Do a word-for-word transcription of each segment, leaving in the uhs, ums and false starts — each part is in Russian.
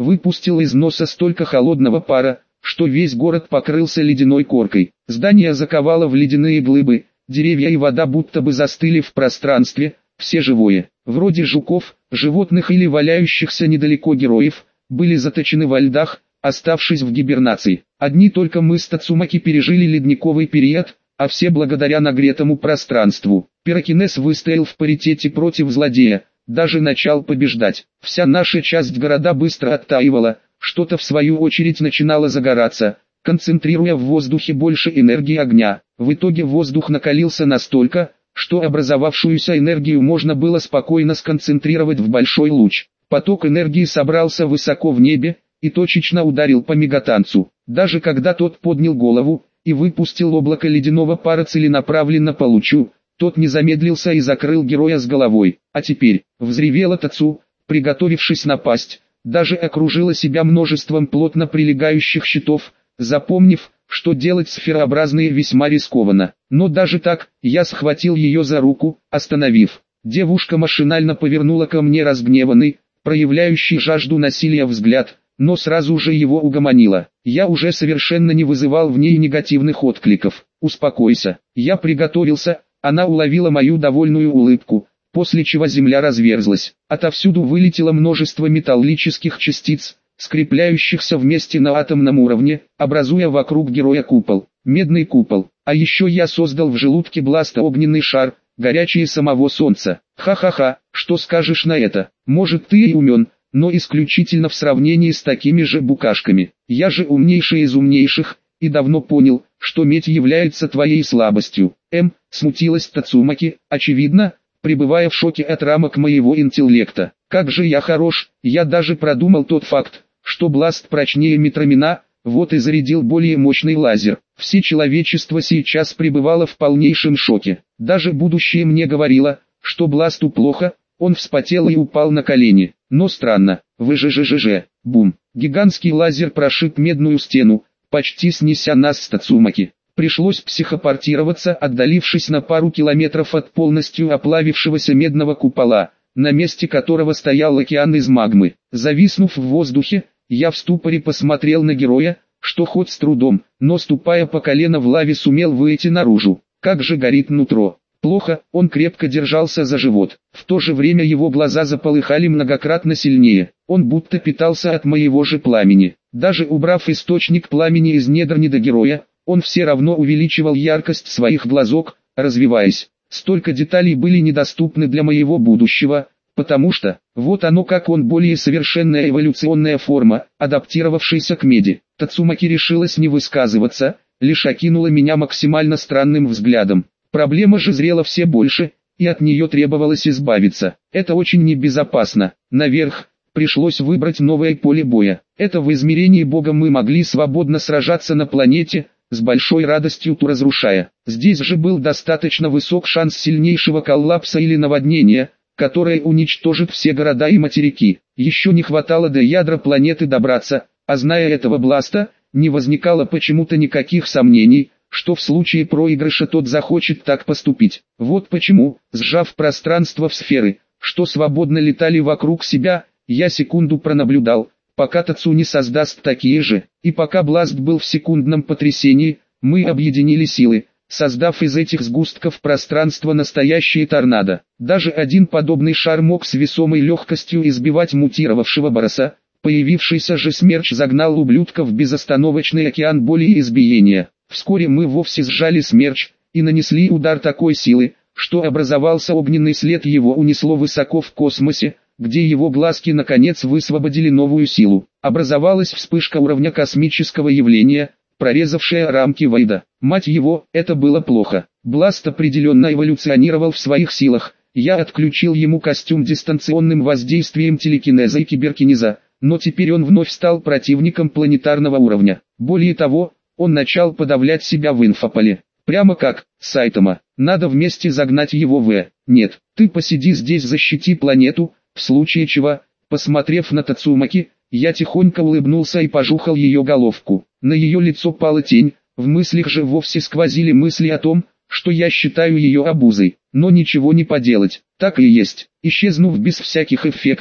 выпустил из носа столько холодного пара, что весь город покрылся ледяной коркой. Здание заковало в ледяные глыбы, деревья и вода будто бы застыли в пространстве, все живое, вроде жуков, животных или валяющихся недалеко героев, были заточены во льдах, оставшись в гибернации. Одни только мы с Тацумаки пережили ледниковый период, а все благодаря нагретому пространству. Пирокинез выстоял в паритете против злодея, даже начал побеждать. Вся наша часть города быстро оттаивала, что-то в свою очередь начинало загораться, концентрируя в воздухе больше энергии огня. В итоге воздух накалился настолько, что образовавшуюся энергию можно было спокойно сконцентрировать в большой луч. Поток энергии собрался высоко в небе и точечно ударил по мегатанцу. Даже когда тот поднял голову и выпустил облако ледяного пара целенаправленно по лучу, тот не замедлился и закрыл героя с головой. А теперь, взревела Тацу, приготовившись напасть, даже окружила себя множеством плотно прилегающих щитов, запомнив, что делать сферообразные весьма рискованно. Но даже так, я схватил ее за руку, остановив. Девушка машинально повернула ко мне разгневанный, проявляющий жажду насилия взгляд, но сразу же его угомонила. Я уже совершенно не вызывал в ней негативных откликов. «Успокойся, я приготовился». Она уловила мою довольную улыбку, после чего земля разверзлась. Отовсюду вылетело множество металлических частиц, скрепляющихся вместе на атомном уровне, образуя вокруг героя купол. Медный купол. А еще я создал в желудке Бласта огненный шар, горячее самого солнца. Ха-ха-ха, что скажешь на это? Может, ты и умен, но исключительно в сравнении с такими же букашками. Я же умнейший из умнейших, и давно понял, что медь является твоей слабостью. М, смутилась Тацумаки, очевидно, пребывая в шоке от рамок моего интеллекта. Как же я хорош, я даже продумал тот факт, что Бласт прочнее Митрамина, вот и зарядил более мощный лазер. Все человечество сейчас пребывало в полнейшем шоке. Даже будущее мне говорило, что Бласту плохо, он вспотел и упал на колени. Но странно, выжжжж, бум. Гигантский лазер прошиб медную стену, почти снеся нас с Тацумаки. Пришлось психопортироваться, отдалившись на пару километров от полностью оплавившегося медного купола, на месте которого стоял океан из магмы. Зависнув в воздухе, я в ступоре посмотрел на героя, что хоть с трудом, но ступая по колено в лаве сумел выйти наружу. Как же горит нутро. Плохо, он крепко держался за живот. В то же время его глаза заполыхали многократно сильнее. Он будто питался от моего же пламени. Даже убрав источник пламени из недр недогероя, он все равно увеличивал яркость своих глазок, развиваясь. Столько деталей были недоступны для моего будущего, потому что, вот оно как он более совершенная эволюционная форма, адаптировавшаяся к меди. Тацумаки решилась не высказываться, лишь окинула меня максимально странным взглядом. Проблема же зрела все больше, и от нее требовалось избавиться. Это очень небезопасно. Наверх пришлось выбрать новое поле боя. Это в измерении Бога мы могли свободно сражаться на планете, с большой радостью ту разрушая. Здесь же был достаточно высок шанс сильнейшего коллапса или наводнения, которое уничтожит все города и материки. Еще не хватало до ядра планеты добраться, а зная этого Бласта, не возникало почему-то никаких сомнений, что в случае проигрыша тот захочет так поступить. Вот почему, сжав пространство в сферы, что свободно летали вокруг себя, я секунду пронаблюдал, пока Тацу не создаст такие же, и пока Бласт был в секундном потрясении, мы объединили силы, создав из этих сгустков пространства настоящее торнадо. Даже один подобный шар мог с весомой легкостью избивать мутировавшего Бороса, появившийся же смерч загнал ублюдка в безостановочный океан боли и избиения. Вскоре мы вовсе сжали смерч, и нанесли удар такой силы, что образовался огненный след, его унесло высоко в космосе, где его глазки наконец высвободили новую силу. Образовалась вспышка уровня космического явления, прорезавшая рамки Вейда. Мать его, это было плохо. Бласт определенно эволюционировал в своих силах. Я отключил ему костюм дистанционным воздействием телекинеза и киберкинеза, но теперь он вновь стал противником планетарного уровня. Более того, он начал подавлять себя в инфополе. Прямо как Сайтама. Надо вместе загнать его в... Нет, ты посиди здесь, защити планету, в случае чего, посмотрев на Тацумаки, я тихонько улыбнулся и пожухал ее головку. На ее лицо пала тень, в мыслях же вовсе сквозили мысли о том, что я считаю ее обузой. Но ничего не поделать, так и есть. Исчезнув без всяких эффектов,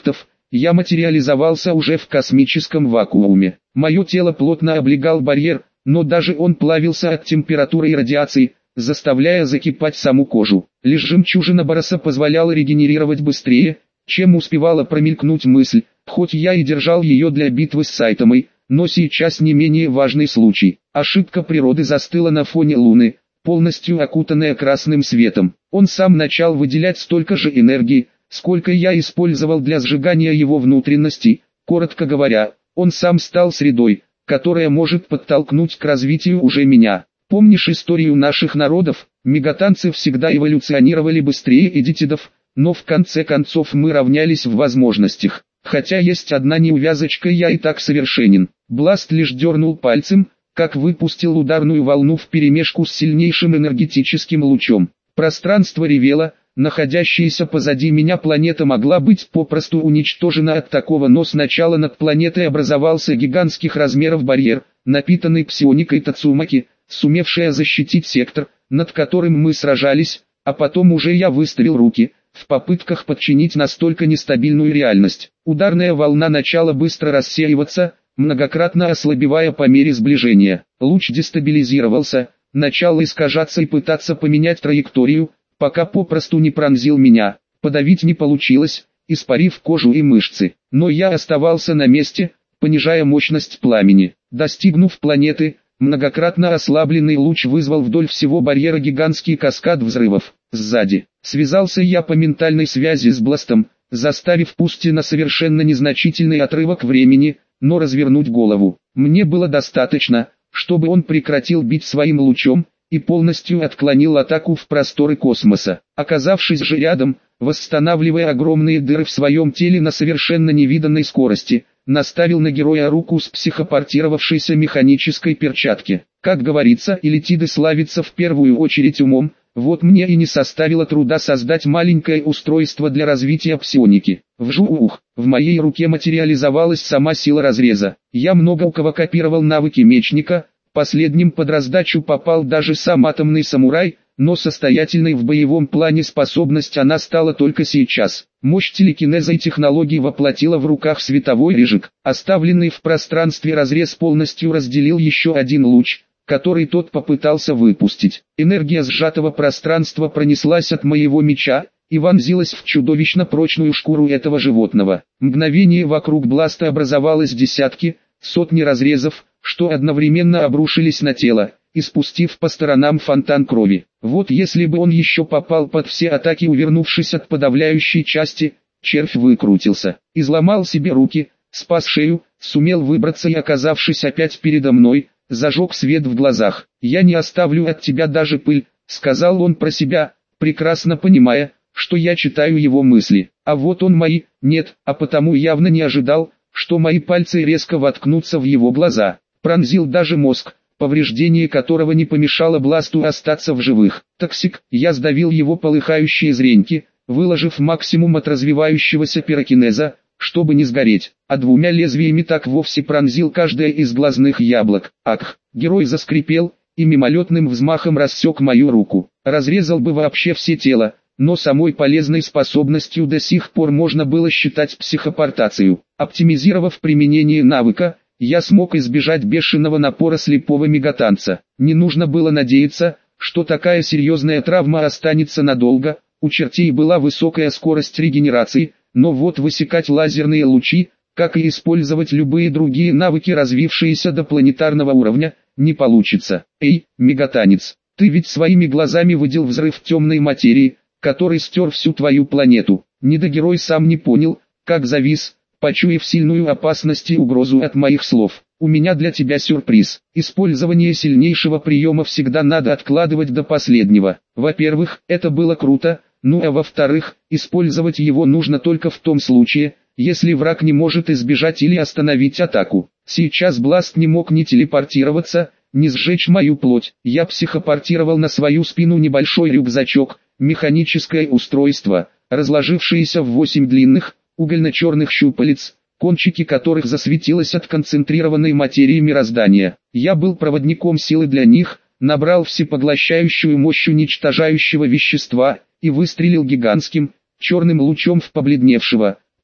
я материализовался уже в космическом вакууме. Мое тело плотно облегал барьер, но даже он плавился от температуры и радиации, заставляя закипать саму кожу. Лишь жемчужина Бороса позволяла регенерировать быстрее, чем успевала промелькнуть мысль, хоть я и держал ее для битвы с Сайтамой, но сейчас не менее важный случай. Ошибка природы застыла на фоне Луны, полностью окутанная красным светом. Он сам начал выделять столько же энергии, сколько я использовал для сжигания его внутренностей. Коротко говоря, он сам стал средой, которая может подтолкнуть к развитию уже меня. Помнишь историю наших народов? Мегатанцы всегда эволюционировали быстрее эдитидов, но в конце концов мы равнялись в возможностях. Хотя есть одна неувязочка, я и так совершенен. Бласт лишь дернул пальцем, как выпустил ударную волну вперемешку с сильнейшим энергетическим лучом. Пространство ревело, находящаяся позади меня планета могла быть попросту уничтожена от такого, но сначала над планетой образовался гигантских размеров барьер, напитанный псионикой Тацумаки, сумевшая защитить сектор, над которым мы сражались, а потом уже я выставил руки, в попытках подчинить настолько нестабильную реальность. Ударная волна начала быстро рассеиваться, многократно ослабевая по мере сближения. Луч дестабилизировался, начал искажаться и пытаться поменять траекторию, пока попросту не пронзил меня. Подавить не получилось, испарив кожу и мышцы. Но я оставался на месте, понижая мощность пламени. Достигнув планеты, многократно ослабленный луч вызвал вдоль всего барьера гигантский каскад взрывов. Сзади. Связался я по ментальной связи с Бластом, заставив пусть и на совершенно незначительный отрывок времени, но развернуть голову. Мне было достаточно, чтобы он прекратил бить своим лучом, и полностью отклонил атаку в просторы космоса. Оказавшись же рядом, восстанавливая огромные дыры в своем теле на совершенно невиданной скорости, наставил на героя руку с психопортировавшейся механической перчатки. Как говорится, элитиды славятся в первую очередь умом, вот мне и не составило труда создать маленькое устройство для развития псионики. Вжух, в моей руке материализовалась сама сила разреза. Я много у кого копировал навыки мечника, последним под раздачу попал даже сам атомный самурай, но состоятельной в боевом плане способность она стала только сейчас. Мощь телекинеза и технологий воплотила в руках световой рыжик. Оставленный в пространстве разрез полностью разделил еще один луч, который тот попытался выпустить. Энергия сжатого пространства пронеслась от моего меча и вонзилась в чудовищно прочную шкуру этого животного. Мгновение вокруг Бласта образовалось десятки, сотни разрезов, что одновременно обрушились на тело, испустив по сторонам фонтан крови. Вот если бы он еще попал под все атаки, увернувшись от подавляющей части, червь выкрутился, изломал себе руки, спас шею, сумел выбраться и, оказавшись опять передо мной, зажег свет в глазах. «Я не оставлю от тебя даже пыль», — сказал он про себя, прекрасно понимая, что я читаю его мысли. А вот он мои, нет, а потому явно не ожидал, что мои пальцы резко воткнутся в его глаза. Пронзил даже мозг, повреждение которого не помешало Бласту остаться в живых. Токсик, я сдавил его полыхающие зреньки, выложив максимум от развивающегося пирокинеза, чтобы не сгореть, а двумя лезвиями так вовсе пронзил каждое из глазных яблок. Ах, герой заскрипел и мимолетным взмахом рассек мою руку. Разрезал бы вообще все тело, но самой полезной способностью до сих пор можно было считать психопортацию. Оптимизировав применение навыка, я смог избежать бешеного напора слепого мегатанца. Не нужно было надеяться, что такая серьезная травма останется надолго. У чертей была высокая скорость регенерации, но вот высекать лазерные лучи, как и использовать любые другие навыки, развившиеся до планетарного уровня, не получится. Эй, мегатанец, ты ведь своими глазами видел взрыв темной материи, который стер всю твою планету. Недогерой сам не понял, как завис, почуяв сильную опасность и угрозу от моих слов. У меня для тебя сюрприз. Использование сильнейшего приема всегда надо откладывать до последнего. Во-первых, это было круто, ну а во-вторых, использовать его нужно только в том случае, если враг не может избежать или остановить атаку. Сейчас Бласт не мог ни телепортироваться, ни сжечь мою плоть. Я психопортировал на свою спину небольшой рюкзачок, механическое устройство, разложившееся в восемь длинных, угольно-черных щупалец, кончики которых засветилось от концентрированной материи мироздания. Я был проводником силы для них, набрал всепоглощающую мощь уничтожающего вещества и выстрелил гигантским, черным лучом в побледневшего,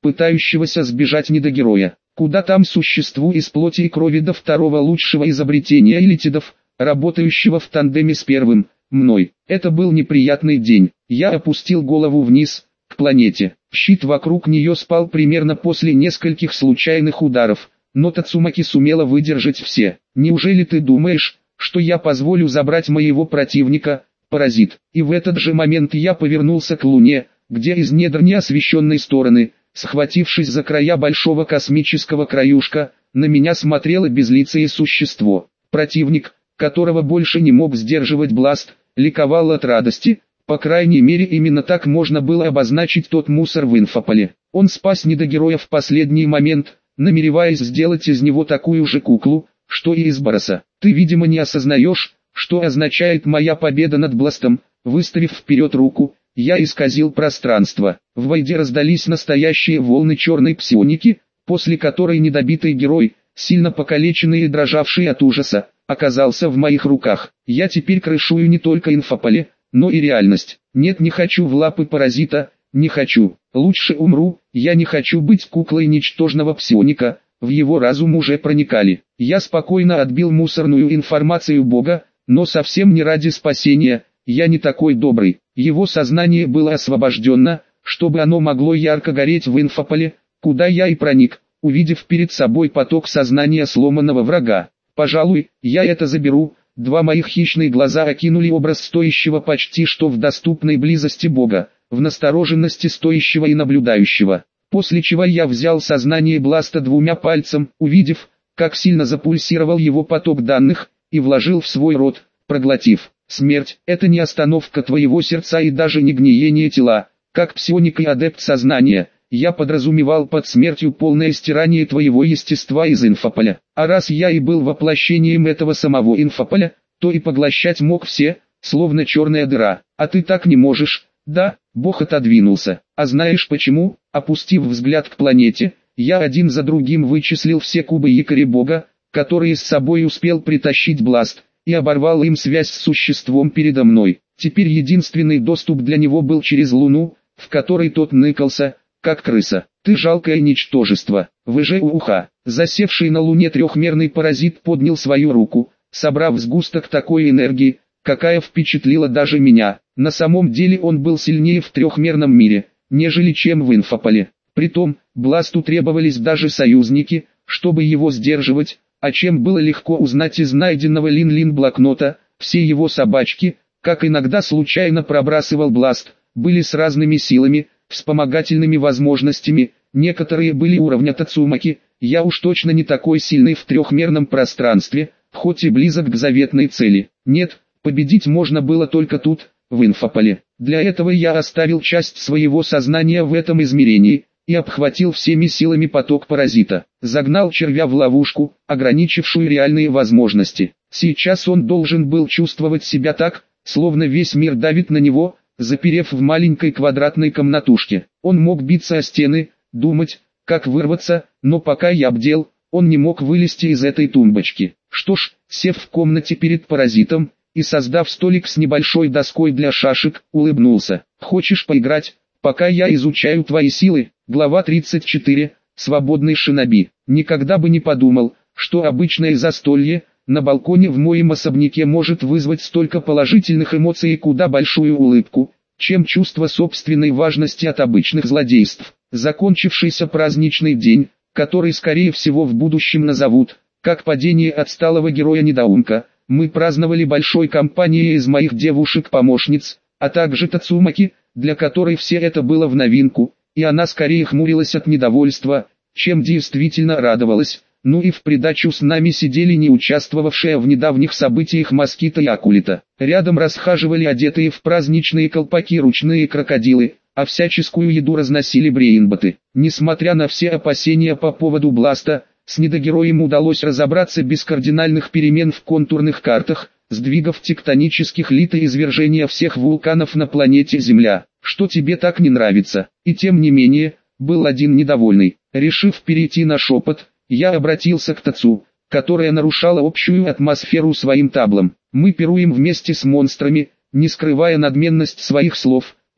пытающегося сбежать недогероя. Куда там существу из плоти и крови до второго лучшего изобретения элитидов, работающего в тандеме с первым, мной. Это был неприятный день. Я опустил голову вниз, к планете. Щит вокруг нее спал примерно после нескольких случайных ударов, но Тацумаки сумела выдержать все. Неужели ты думаешь, что я позволю забрать моего противника, паразит? И в этот же момент я повернулся к Луне, где из недр неосвещенной стороны, схватившись за края большого космического краюшка, на меня смотрело безлицее существо. Противник, которого больше не мог сдерживать Бласт, ликовал от радости. По крайней мере именно так можно было обозначить тот мусор в Инфополе. Он спас недогероя в последний момент, намереваясь сделать из него такую же куклу, что и из Бароса. Ты, видимо, не осознаешь, что означает моя победа над Бластом. Выставив вперед руку, я исказил пространство. В войде раздались настоящие волны черной псионики, после которой недобитый герой, сильно покалеченный и дрожавший от ужаса, оказался в моих руках. Я теперь крышую не только Инфополе, но и реальность. Нет, не хочу в лапы паразита, не хочу. Лучше умру, я не хочу быть куклой ничтожного псионика. В его разум уже проникали. Я спокойно отбил мусорную информацию Бога, но совсем не ради спасения. Я не такой добрый. Его сознание было освобождено, чтобы оно могло ярко гореть в Инфополе, куда я и проник, увидев перед собой поток сознания сломанного врага. Пожалуй, я это заберу. Два моих хищные глаза окинули образ стоящего почти что в доступной близости Бога, в настороженности стоящего и наблюдающего. После чего я взял сознание Бласта двумя пальцем, увидев, как сильно запульсировал его поток данных, и вложил в свой рот, проглотив. Смерть – это не остановка твоего сердца и даже не гниение тела. Как псионик и адепт сознания, я подразумевал под смертью полное стирание твоего естества из Инфополя. А раз я и был воплощением этого самого Инфополя, то и поглощать мог все, словно черная дыра. А ты так не можешь. Да, Бог отодвинулся. А знаешь почему? Опустив взгляд к планете, я один за другим вычислил все кубы якоря Бога, которые с собой успел притащить Бласт, и оборвал им связь с существом передо мной. Теперь единственный доступ для него был через Луну, в которой тот ныкался, как крыса. Ты жалкое ничтожество. Вы же уха. Засевший на Луне трехмерный паразит поднял свою руку, собрав сгусток такой энергии, какая впечатлила даже меня. На самом деле он был сильнее в трехмерном мире, нежели чем в Инфополе. Притом, Бласту требовались даже союзники, чтобы его сдерживать, о чем было легко узнать из найденного Лин-Лин блокнота. Все его собачки, как иногда случайно пробрасывал Бласт, были с разными силами, вспомогательными возможностями. Некоторые были уровня Тацумаки. Я уж точно не такой сильный в трехмерном пространстве, хоть и близок к заветной цели. Нет, победить можно было только тут, в Инфополе. Для этого я оставил часть своего сознания в этом измерении и обхватил всеми силами поток паразита. Загнал червя в ловушку, ограничившую реальные возможности. Сейчас он должен был чувствовать себя так, словно весь мир давит на него, заперев в маленькой квадратной комнатушке. Он мог биться о стены, думать, как вырваться, но пока я бдел, он не мог вылезти из этой тумбочки. Что ж, сев в комнате перед паразитом и создав столик с небольшой доской для шашек, улыбнулся. «Хочешь поиграть, пока я изучаю твои силы?» Глава тридцать четыре. Свободный шиноби. Никогда бы не подумал, что обычное застолье на балконе в моем особняке может вызвать столько положительных эмоций и куда большую улыбку, чем чувство собственной важности от обычных злодейств. Закончившийся праздничный день, который скорее всего в будущем назовут, как падение отсталого героя-недоумка, мы праздновали большой компанией из моих девушек-помощниц, а также Тацумаки, для которой все это было в новинку, и она скорее хмурилась от недовольства, чем действительно радовалась. Ну и в придачу с нами сидели не участвовавшие в недавних событиях Москита и Акулита. Рядом расхаживали одетые в праздничные колпаки ручные крокодилы, а всяческую еду разносили брейнботы. Несмотря на все опасения по поводу Бласта, с недогероем удалось разобраться без кардинальных перемен в контурных картах, сдвигов тектонических лит и извержения всех вулканов на планете Земля. Что тебе так не нравится? И тем не менее, был один недовольный. Решив перейти на шепот, я обратился к Тацу, которая нарушала общую атмосферу своим таблом. Мы пируем вместе с монстрами, не скрывая надменность своих слов,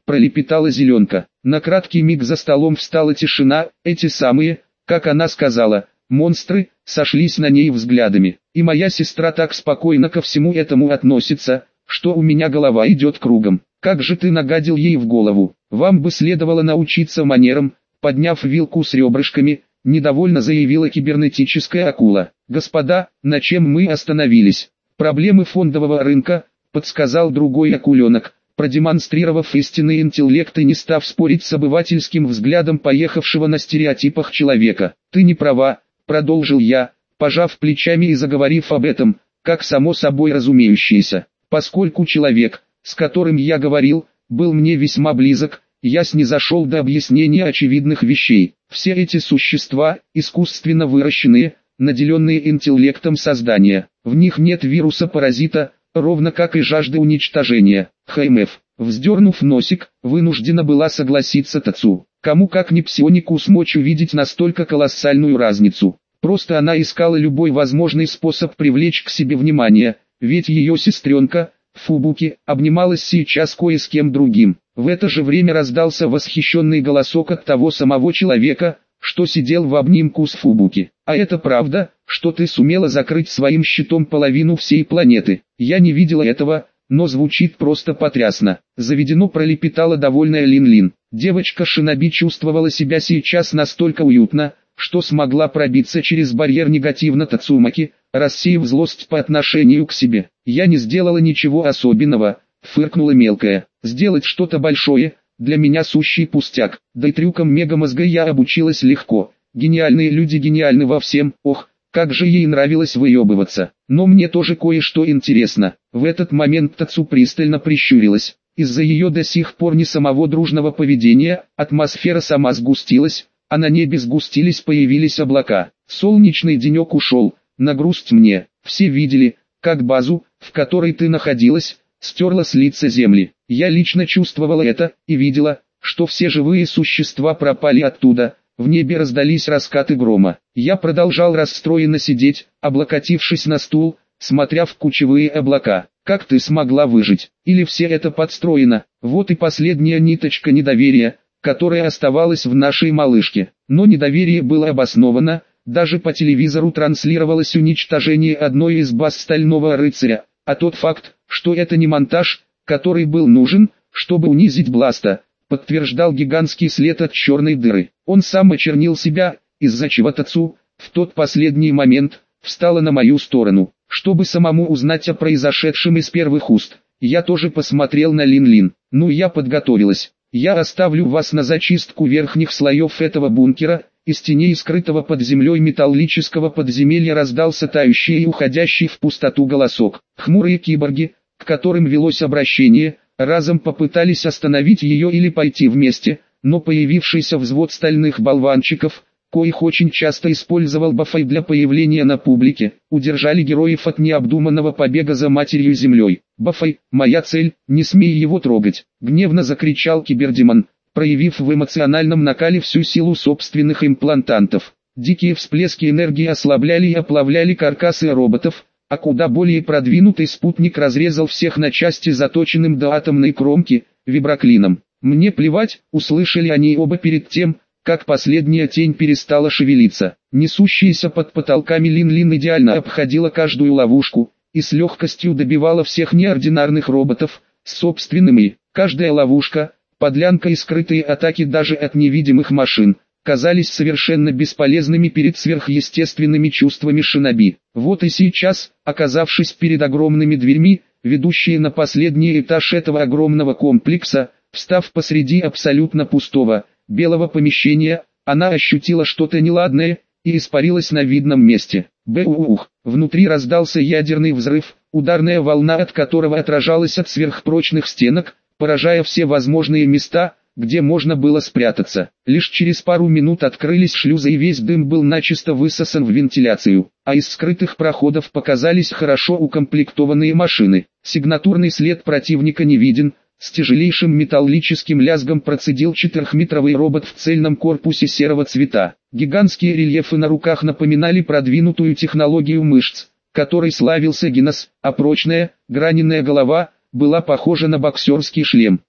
пролепетала зеленка. На краткий миг за столом встала тишина, эти самые, как она сказала, монстры, сошлись на ней взглядами. И моя сестра так спокойно ко всему этому относится, что у меня голова идет кругом. Как же ты нагадил ей в голову? Вам бы следовало научиться манерам. Подняв вилку с ребрышками, недовольно заявила кибернетическая акула. Господа, на чем мы остановились? Проблемы фондового рынка, подсказал другой акуленок, продемонстрировав истинный интеллект и не став спорить с обывательским взглядом поехавшего на стереотипах человека. Ты не права, продолжил я, пожав плечами и заговорив об этом, как само собой разумеющееся. Поскольку человек, с которым я говорил, был мне весьма близок, я снизошел до объяснения очевидных вещей. Все эти существа, искусственно выращенные, наделенные интеллектом создания. В них нет вируса-паразита, ровно как и жажды уничтожения. ХМФ, вздернув носик, вынуждена была согласиться Тацу. Кому как не псионику смочь увидеть настолько колоссальную разницу. Просто она искала любой возможный способ привлечь к себе внимание, ведь ее сестренка, Фубуки, обнималась сейчас кое с кем другим. В это же время раздался восхищенный голосок от того самого человека, что сидел в обнимку с Фубуки. А это правда, что ты сумела закрыть своим щитом половину всей планеты? Я не видела этого, но звучит просто потрясно. Заведено, пролепетала довольная Лин-Лин. Девочка Шиноби чувствовала себя сейчас настолько уютно, что смогла пробиться через барьер негативно Тацумаки, рассеяв злость по отношению к себе. Я не сделала ничего особенного, фыркнула мелкая. Сделать что-то большое, для меня сущий пустяк. Да и трюкам мегамозга я обучилась легко. Гениальные люди гениальны во всем, ох, как же ей нравилось выебываться. Но мне тоже кое-что интересно. В этот момент Тацу пристально прищурилась. Из-за ее до сих пор не самого дружного поведения, атмосфера сама сгустилась, а на небе сгустились, появились облака. Солнечный денек ушел, на грусть мне. Все видели, как базу, в которой ты находилась, стерла с лица земли. Я лично чувствовала это, и видела, что все живые существа пропали оттуда. В небе раздались раскаты грома. Я продолжал расстроенно сидеть, облокотившись на стул, смотря в кучевые облака. Как ты смогла выжить? Или все это подстроено? Вот и последняя ниточка недоверия, которая оставалась в нашей малышке. Но недоверие было обосновано, даже по телевизору транслировалось уничтожение одной из баз Стального Рыцаря, а тот факт, что это не монтаж, который был нужен, чтобы унизить Бласта, подтверждал гигантский след от черной дыры. Он сам очернил себя, из-за чего Тацу, в тот последний момент, встала на мою сторону, чтобы самому узнать о произошедшем из первых уст. Я тоже посмотрел на Лин-Лин. Ну, я подготовилась. Я оставлю вас на зачистку верхних слоев этого бункера. Из теней скрытого под землей металлического подземелья раздался тающий и уходящий в пустоту голосок. Хмурые киборги, к которым велось обращение, разом попытались остановить ее или пойти вместе, но появившийся взвод стальных болванчиков, коих очень часто использовал Бафай для появления на публике, удержали героев от необдуманного побега за матерью землей. «Бафай, моя цель, не смей его трогать!» — гневно закричал кибердемон, проявив в эмоциональном накале всю силу собственных имплантантов. Дикие всплески энергии ослабляли и оплавляли каркасы роботов, а куда более продвинутый спутник разрезал всех на части заточенным до атомной кромки, виброклином. «Мне плевать», — услышали они оба перед тем, как последняя тень перестала шевелиться. Несущаяся под потолками Лин-Лин идеально обходила каждую ловушку и с легкостью добивала всех неординарных роботов с собственными. Каждая ловушка, подлянка и скрытые атаки даже от невидимых машин казались совершенно бесполезными перед сверхъестественными чувствами Шиноби. Вот и сейчас, оказавшись перед огромными дверьми, ведущие на последний этаж этого огромного комплекса, встав посреди абсолютно пустого, белого помещения, она ощутила что-то неладное и испарилась на видном месте. Б-ух! Внутри раздался ядерный взрыв, ударная волна от которого отражалась от сверхпрочных стенок, поражая все возможные места, где можно было спрятаться. Лишь через пару минут открылись шлюзы и весь дым был начисто высосан в вентиляцию, а из скрытых проходов показались хорошо укомплектованные машины. Сигнатурный след противника не виден. С тяжелейшим металлическим лязгом процедил четырехметровый робот в цельном корпусе серого цвета. Гигантские рельефы на руках напоминали продвинутую технологию мышц, которой славился Гиннес, а прочная, граненая голова была похожа на боксерский шлем.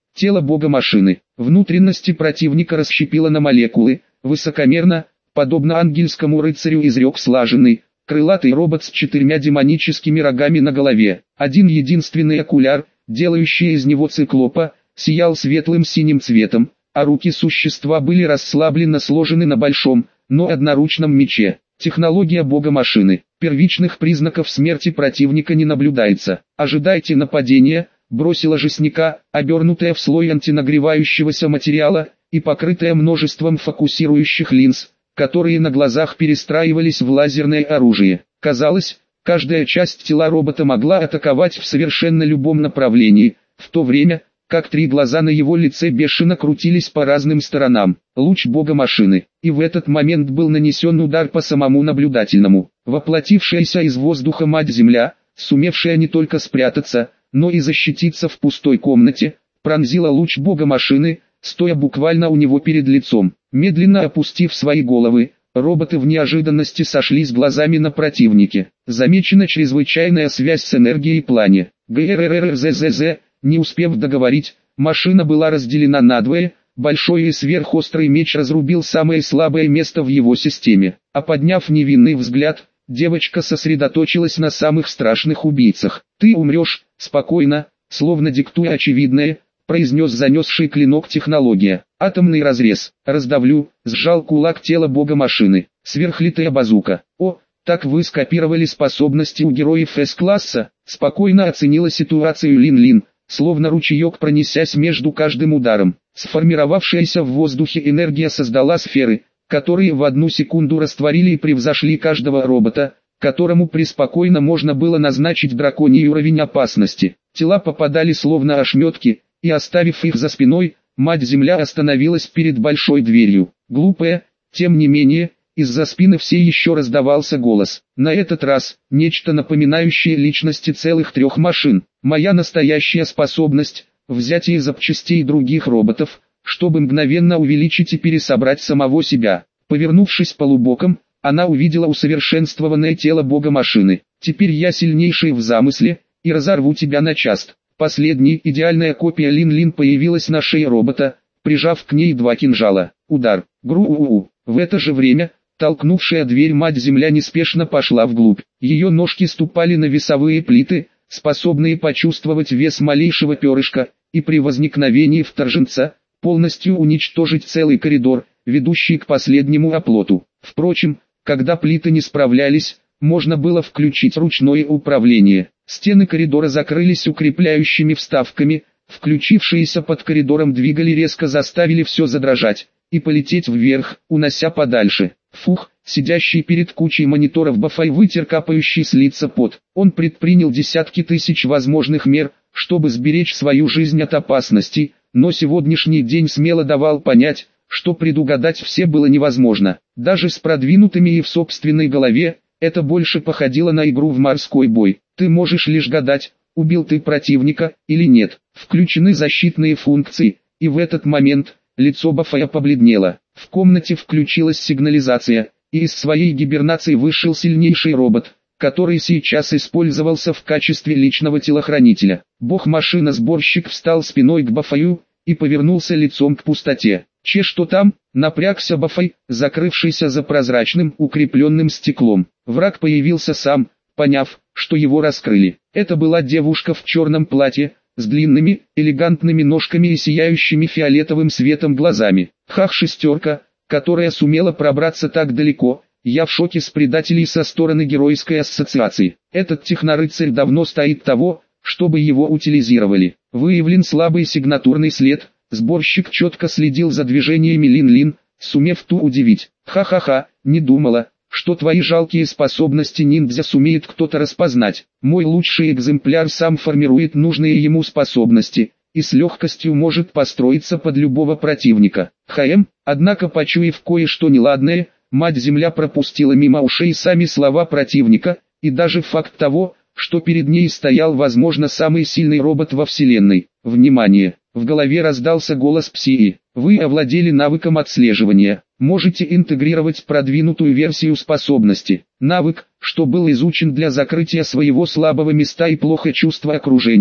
Тело бога-машины. Внутренности противника расщепило на молекулы, высокомерно, подобно ангельскому рыцарю изрек слаженный, крылатый робот с четырьмя демоническими рогами на голове. Один единственный окуляр, делающий из него циклопа, сиял светлым синим цветом, а руки существа были расслабленно сложены на большом, но одноручном мече. Технология бога-машины. Первичных признаков смерти противника не наблюдается. Ожидайте нападения, бросила жестяка, обернутая в слой антинагревающегося материала и покрытая множеством фокусирующих линз, которые на глазах перестраивались в лазерное оружие. Казалось, каждая часть тела робота могла атаковать в совершенно любом направлении, в то время, как три глаза на его лице бешено крутились по разным сторонам. Луч бога-машины. И в этот момент был нанесен удар по самому наблюдательному. Воплотившаяся из воздуха мать-земля, сумевшая не только спрятаться, но и защититься в пустой комнате, пронзила луч бога-машины, стоя буквально у него перед лицом. Медленно опустив свои головы, роботы в неожиданности сошлись глазами на противнике. Замечена чрезвычайная связь с энергией пламя. ГРРРЗЗЗ. Не успев договорить, машина была разделена надвое, большой и сверхострый меч разрубил самое слабое место в его системе. А подняв невинный взгляд, девочка сосредоточилась на самых страшных убийцах. «Ты умрешь, спокойно, словно диктуя очевидное», произнес занесший клинок технология. «Атомный разрез. Раздавлю», сжал кулак тела бога-машины. Сверхлитая базука. «О, так вы скопировали способности у героев С-класса», спокойно оценила ситуацию Лин-Лин, словно ручеек пронесясь между каждым ударом. Сформировавшаяся в воздухе энергия создала сферы, которые в одну секунду растворили и превзошли каждого робота, которому преспокойно можно было назначить драконий уровень опасности. Тела попадали словно ошметки, и оставив их за спиной, мать-земля остановилась перед большой дверью. Глупая, тем не менее, из-за спины все еще раздавался голос. На этот раз, нечто напоминающее личности целых трех машин. Моя настоящая способность – взятие запчастей других роботов, чтобы мгновенно увеличить и пересобрать самого себя. Повернувшись полубоком, она увидела усовершенствованное тело бога-машины. «Теперь я сильнейший в замысле, и разорву тебя на часть». Последняя идеальная копия Лин-Лин появилась на шее робота, прижав к ней два кинжала. Удар. Гру-у-у. В это же время, толкнувшая дверь мать-земля неспешно пошла вглубь. Ее ножки ступали на весовые плиты, способные почувствовать вес малейшего перышка, и при возникновении вторженца, полностью уничтожить целый коридор, ведущий к последнему оплоту. Впрочем, когда плиты не справлялись, можно было включить ручное управление. Стены коридора закрылись укрепляющими вставками, включившиеся под коридором двигали резко заставили все задрожать и полететь вверх, унося подальше. Фух, сидящий перед кучей мониторов Бафай вытер капающий с лица пот. Он предпринял десятки тысяч возможных мер, чтобы сберечь свою жизнь от опасностей, но сегодняшний день смело давал понять, что предугадать все было невозможно. Даже с продвинутыми и в собственной голове, это больше походило на игру в морской бой. Ты можешь лишь гадать, убил ты противника или нет. Включены защитные функции, и в этот момент лицо Бафая побледнело. В комнате включилась сигнализация, и из своей гибернации вышел сильнейший робот, который сейчас использовался в качестве личного телохранителя. Бог-машина-сборщик встал спиной к Бафаю и повернулся лицом к пустоте. «Че что там?» — напрягся Бафай, закрывшийся за прозрачным укрепленным стеклом. Враг появился сам, поняв, что его раскрыли. Это была девушка в черном платье, с длинными, элегантными ножками и сияющими фиолетовым светом глазами. Хах-шестерка, которая сумела пробраться так далеко, я в шоке с предателей со стороны Геройской ассоциации. Этот технорыцарь давно стоит того, чтобы его утилизировали. Выявлен слабый сигнатурный след, сборщик четко следил за движениями Лин-Лин, сумев ту удивить. Ха-ха-ха, не думала, что твои жалкие способности ниндзя сумеет кто-то распознать. Мой лучший экземпляр сам формирует нужные ему способности, и с легкостью может построиться под любого противника. ХМ, однако почуяв кое-что неладное, мать-земля пропустила мимо ушей сами слова противника, и даже факт того, что перед ней стоял возможно самый сильный робот во вселенной. Внимание! В голове раздался голос Псии. Вы овладели навыком отслеживания. Можете интегрировать продвинутую версию способности. Навык, что был изучен для закрытия своего слабого места и плохо чувства окружения,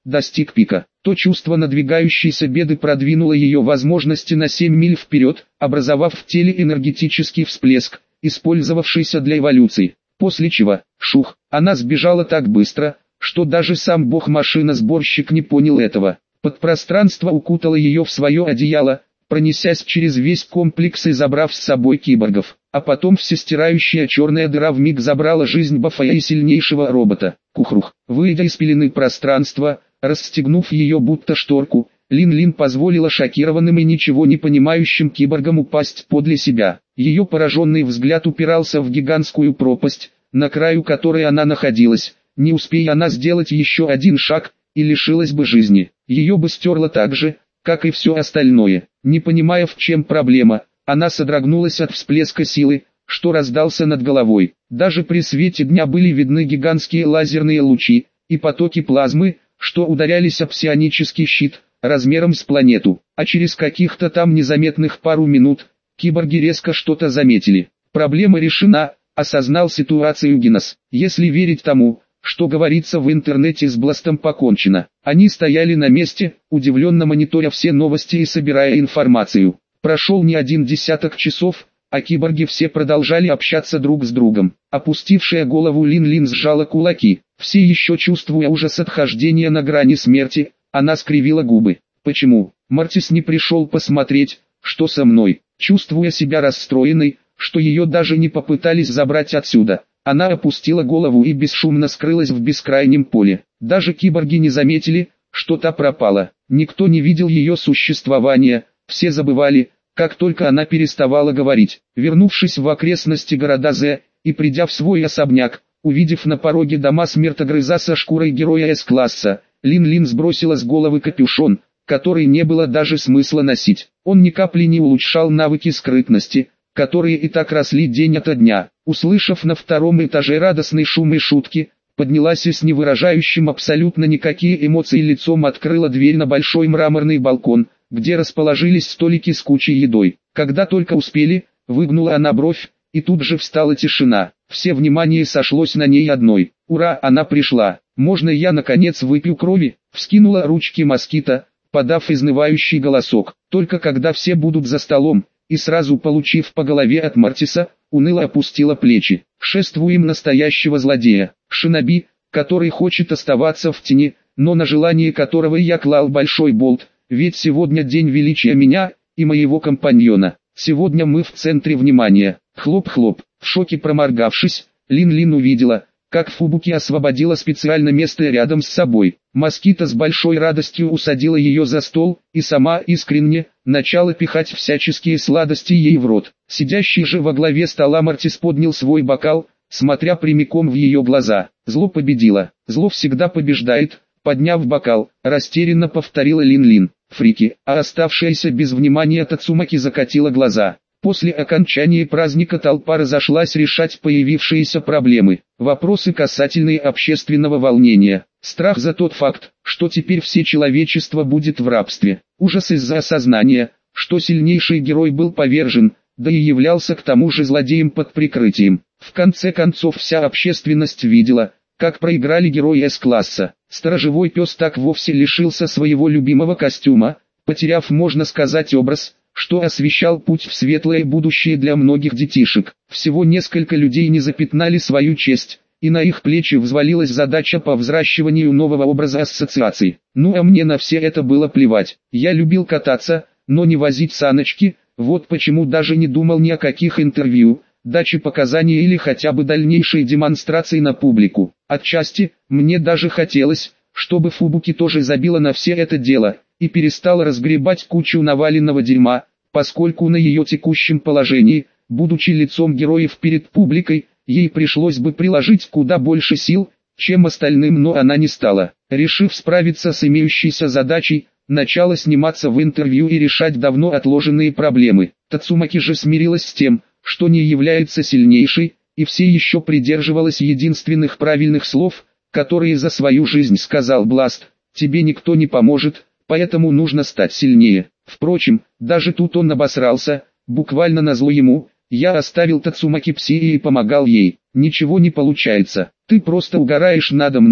достиг пика. То чувство надвигающейся беды продвинуло ее возможности на семь миль вперед, образовав в теле энергетический всплеск, использовавшийся для эволюции. После чего, шух, она сбежала так быстро, что даже сам бог-машина-сборщик не понял этого. Подпространство укутало ее в свое одеяло, пронесясь через весь комплекс и забрав с собой киборгов. А потом всестирающая черная дыра вмиг забрала жизнь Бафая и сильнейшего робота. Кухрух. Выйдя из пелены пространства, расстегнув ее будто шторку, Лин-Лин позволила шокированным и ничего не понимающим киборгам упасть подле себя. Ее пораженный взгляд упирался в гигантскую пропасть, на краю которой она находилась. Не успея она сделать еще один шаг, и лишилась бы жизни. Ее бы стерло так же, как и все остальное. Не понимая, в чем проблема, она содрогнулась от всплеска силы, что раздался над головой. Даже при свете дня были видны гигантские лазерные лучи и потоки плазмы, что ударялись об псионический щит, размером с планету. А через каких-то там незаметных пару минут, киборги резко что-то заметили. Проблема решена, осознал ситуацию Гиннес. Если верить тому, что говорится в интернете, с Бластом покончено. Они стояли на месте, удивленно мониторя все новости и собирая информацию. Прошел не один десяток часов, а киборги все продолжали общаться друг с другом. Опустившая голову Лин-Лин сжала кулаки. Все еще чувствуя ужас отхождения на грани смерти, она скривила губы. Почему Мартис не пришел посмотреть, что со мной? Чувствуя себя расстроенной, что ее даже не попытались забрать отсюда, она опустила голову и бесшумно скрылась в бескрайнем поле. Даже киборги не заметили, что та пропала. Никто не видел ее существования, все забывали, как только она переставала говорить. Вернувшись в окрестности города З, и придя в свой особняк, увидев на пороге дома смертогрыза со шкурой героя С-класса, Лин-Лин сбросила с головы капюшон, который не было даже смысла носить. Он ни капли не улучшал навыки скрытности, которые и так росли день ото дня. Услышав на втором этаже радостный шум и шутки, поднялась и с невыражающим абсолютно никакие эмоции лицом открыла дверь на большой мраморный балкон, где расположились столики с кучей едой. Когда только успели, выгнула она бровь, и тут же встала тишина. Все внимание сошлось на ней одной. «Ура, она пришла! Можно я наконец выпью крови?» Вскинула ручки москита, подав изнывающий голосок. Только когда все будут за столом, и сразу получив по голове от Мартиса, уныло опустила плечи. Шествуем настоящего злодея, шиноби, который хочет оставаться в тени, но на желание которого я клал большой болт, ведь сегодня день величия меня и моего компаньона. Сегодня мы в центре внимания. Хлоп-хлоп. В шоке проморгавшись, Лин-Лин увидела, как Фубуки освободила специально место рядом с собой. Москита с большой радостью усадила ее за стол, и сама искренне начала пихать всяческие сладости ей в рот. Сидящий же во главе стола Мартис поднял свой бокал, смотря прямиком в ее глаза. Зло победило. Зло всегда побеждает. Подняв бокал, растерянно повторила Лин-Лин. Фрики, а оставшаяся без внимания Тацумаки закатила глаза. После окончания праздника толпа разошлась решать появившиеся проблемы. Вопросы касательные общественного волнения. Страх за тот факт, что теперь все человечество будет в рабстве. Ужас из-за осознания, что сильнейший герой был повержен, да и являлся к тому же злодеем под прикрытием. В конце концов вся общественность видела, как проиграли герои С-класса. Сторожевой пес так вовсе лишился своего любимого костюма, потеряв, можно сказать, образ, что освещал путь в светлое будущее для многих детишек. Всего несколько людей не запятнали свою честь, и на их плечи взвалилась задача по взращиванию нового образа ассоциаций. Ну а мне на все это было плевать. Я любил кататься, но не возить саночки, вот почему даже не думал ни о каких интервью, даче показаний или хотя бы дальнейшей демонстрации на публику. Отчасти, мне даже хотелось, чтобы Фубуки тоже забила на все это дело, и перестала разгребать кучу наваленного дерьма, поскольку на ее текущем положении, будучи лицом героев перед публикой, ей пришлось бы приложить куда больше сил, чем остальным, но она не стала. Решив справиться с имеющейся задачей, начала сниматься в интервью и решать давно отложенные проблемы. Тацумаки же смирилась с тем, что не является сильнейшей, и все еще придерживалась единственных правильных слов, которые за свою жизнь сказал Бласт: «Тебе никто не поможет, поэтому нужно стать сильнее». Впрочем, даже тут он обосрался, буквально назло ему. Я оставил Тацумаки Пси и помогал ей. Ничего не получается. Ты просто угораешь надо мной,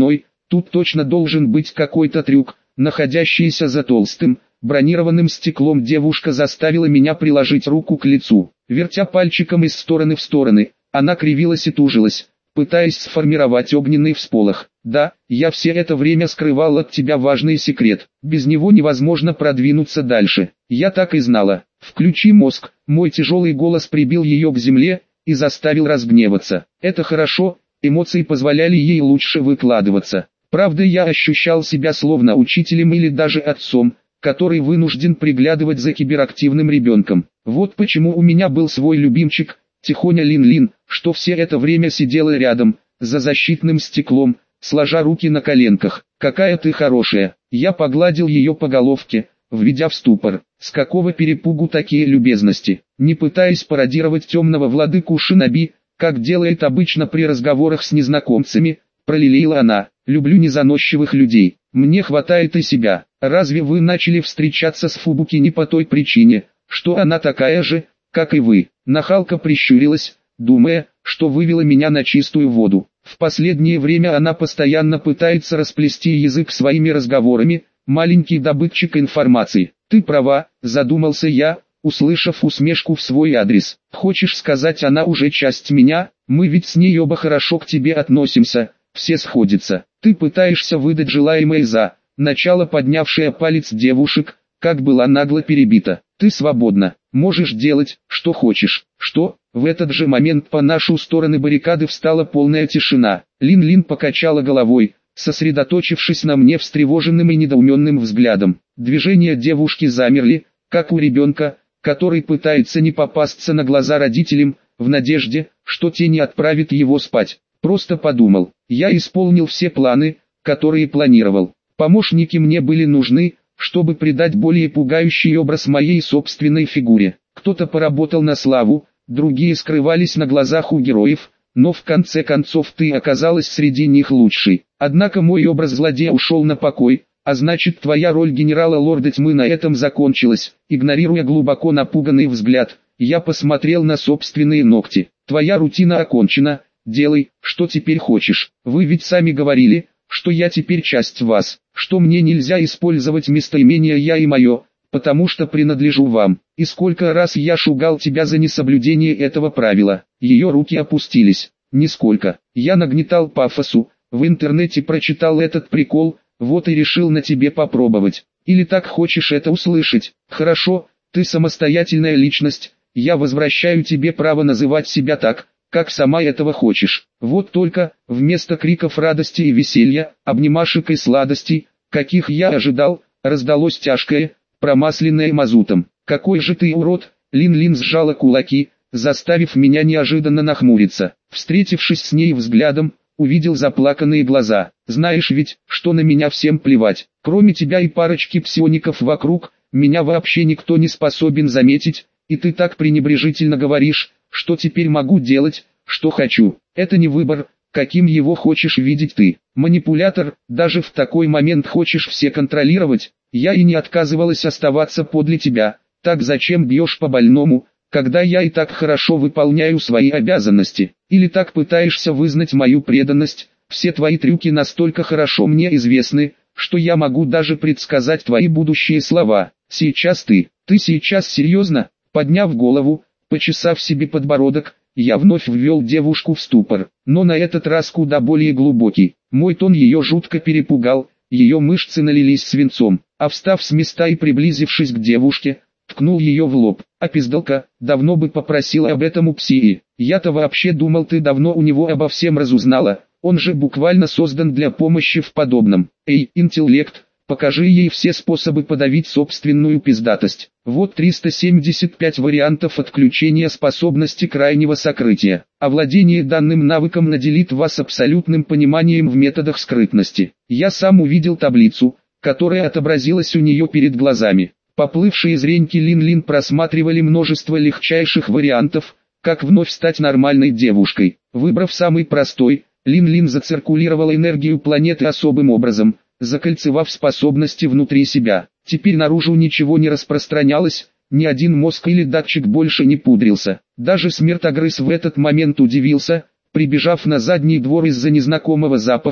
Тут точно должен быть какой-то трюк. Находящаяся за толстым, бронированным стеклом девушка заставила меня приложить руку к лицу. Вертя пальчиком из стороны в стороны, она кривилась и тужилась, пытаясь сформировать огненный всполох. «Да, я все это время скрывал от тебя важный секрет. Без него невозможно продвинуться дальше. Я так и знала. Включи мозг». Мой тяжелый голос прибил ее к земле и заставил разгневаться. Это хорошо, эмоции позволяли ей лучше выкладываться. Правда, я ощущал себя словно учителем или даже отцом, который вынужден приглядывать за киберактивным ребенком. Вот почему у меня был свой любимчик, Тихоня Лин-Лин, что все это время сидела рядом, за защитным стеклом, сложа руки на коленках. «Какая ты хорошая!» Я погладил ее по головке, введя в ступор. С какого перепугу такие любезности? Не пытаясь пародировать темного владыку Шиноби, как делает обычно при разговорах с незнакомцами, пролилеяла она. «Люблю незаносчивых людей. Мне хватает и себя. Разве вы начали встречаться с Фубуки не по той причине, что она такая же, как и вы?» Нахалка прищурилась, думая, что вывела меня на чистую воду. В последнее время она постоянно пытается расплести язык своими разговорами, маленький добытчик информации. «Ты права», задумался я, услышав усмешку в свой адрес. «Хочешь сказать, она уже часть меня? Мы ведь с ней оба хорошо к тебе относимся, все сходятся. Ты пытаешься выдать желаемое за...» Начало поднявшая палец девушек, как была нагло перебита. «Ты свободна, можешь делать, что хочешь». «Что?» В этот же момент по нашу сторону баррикады встала полная тишина. Лин-Лин покачала головой, сосредоточившись на мне встревоженным и недоуменным взглядом. Движения девушки замерли, как у ребенка, который пытается не попасться на глаза родителям, в надежде, что те не отправят его спать. Просто подумал, я исполнил все планы, которые планировал. Помощники мне были нужны, чтобы придать более пугающий образ моей собственной фигуре. Кто-то поработал на славу, другие скрывались на глазах у героев, но в конце концов ты оказалась среди них лучшей. Однако мой образ злодея ушел на покой, а значит твоя роль генерала Лорда Тьмы на этом закончилась. Игнорируя глубоко напуганный взгляд, я посмотрел на собственные ногти. Твоя рутина окончена, делай, что теперь хочешь. Вы ведь сами говорили, что я теперь часть вас, что мне нельзя использовать местоимение «я» и «моё», потому что принадлежу вам. И сколько раз я шугал тебя за несоблюдение этого правила. Ее руки опустились. Нисколько. Я нагнетал пафосу, в интернете прочитал этот прикол, вот и решил на тебе попробовать. Или так хочешь это услышать? Хорошо, ты самостоятельная личность, я возвращаю тебе право называть себя так, как сама этого хочешь. Вот только, вместо криков радости и веселья, обнимашек и сладостей, каких я ожидал, раздалось тяжкое, промасленное мазутом. «Какой же ты урод!» Лин-Лин сжала кулаки, заставив меня неожиданно нахмуриться. Встретившись с ней взглядом, увидел заплаканные глаза. «Знаешь ведь, что на меня всем плевать. Кроме тебя и парочки псиоников вокруг, меня вообще никто не способен заметить, и ты так пренебрежительно говоришь, что теперь могу делать, что хочу. Это не выбор, каким его хочешь видеть ты. Манипулятор, даже в такой момент хочешь все контролировать. Я и не отказывалась оставаться подле тебя. Так зачем бьешь по больному, когда я и так хорошо выполняю свои обязанности? Или так пытаешься вызнать мою преданность? Все твои трюки настолько хорошо мне известны, что я могу даже предсказать твои будущие слова. Сейчас ты, ты сейчас серьезно?» Подняв голову, почесав себе подбородок, я вновь ввел девушку в ступор, но на этот раз куда более глубокий. Мой тон ее жутко перепугал, ее мышцы налились свинцом, а встав с места и приблизившись к девушке, ткнул ее в лоб. «А пиздалка, давно бы попросила об этом у псии. Я-то вообще думал, ты давно у него обо всем разузнала, он же буквально создан для помощи в подобном. Эй, интеллект, покажи ей все способы подавить собственную пиздатость». Вот триста семьдесят пять вариантов отключения способности крайнего сокрытия. Овладение данным навыком наделит вас абсолютным пониманием в методах скрытности. Я сам увидел таблицу, которая отобразилась у нее перед глазами. Поплывшие зреньки Лин-Лин просматривали множество легчайших вариантов, как вновь стать нормальной девушкой. Выбрав самый простой, Лин-Лин зациркулировала энергию планеты особым образом, закольцевав способности внутри себя. Теперь наружу ничего не распространялось, ни один мозг или датчик больше не пудрился. Даже смертогрыз в этот момент удивился, прибежав на задний двор из-за незнакомого запаха,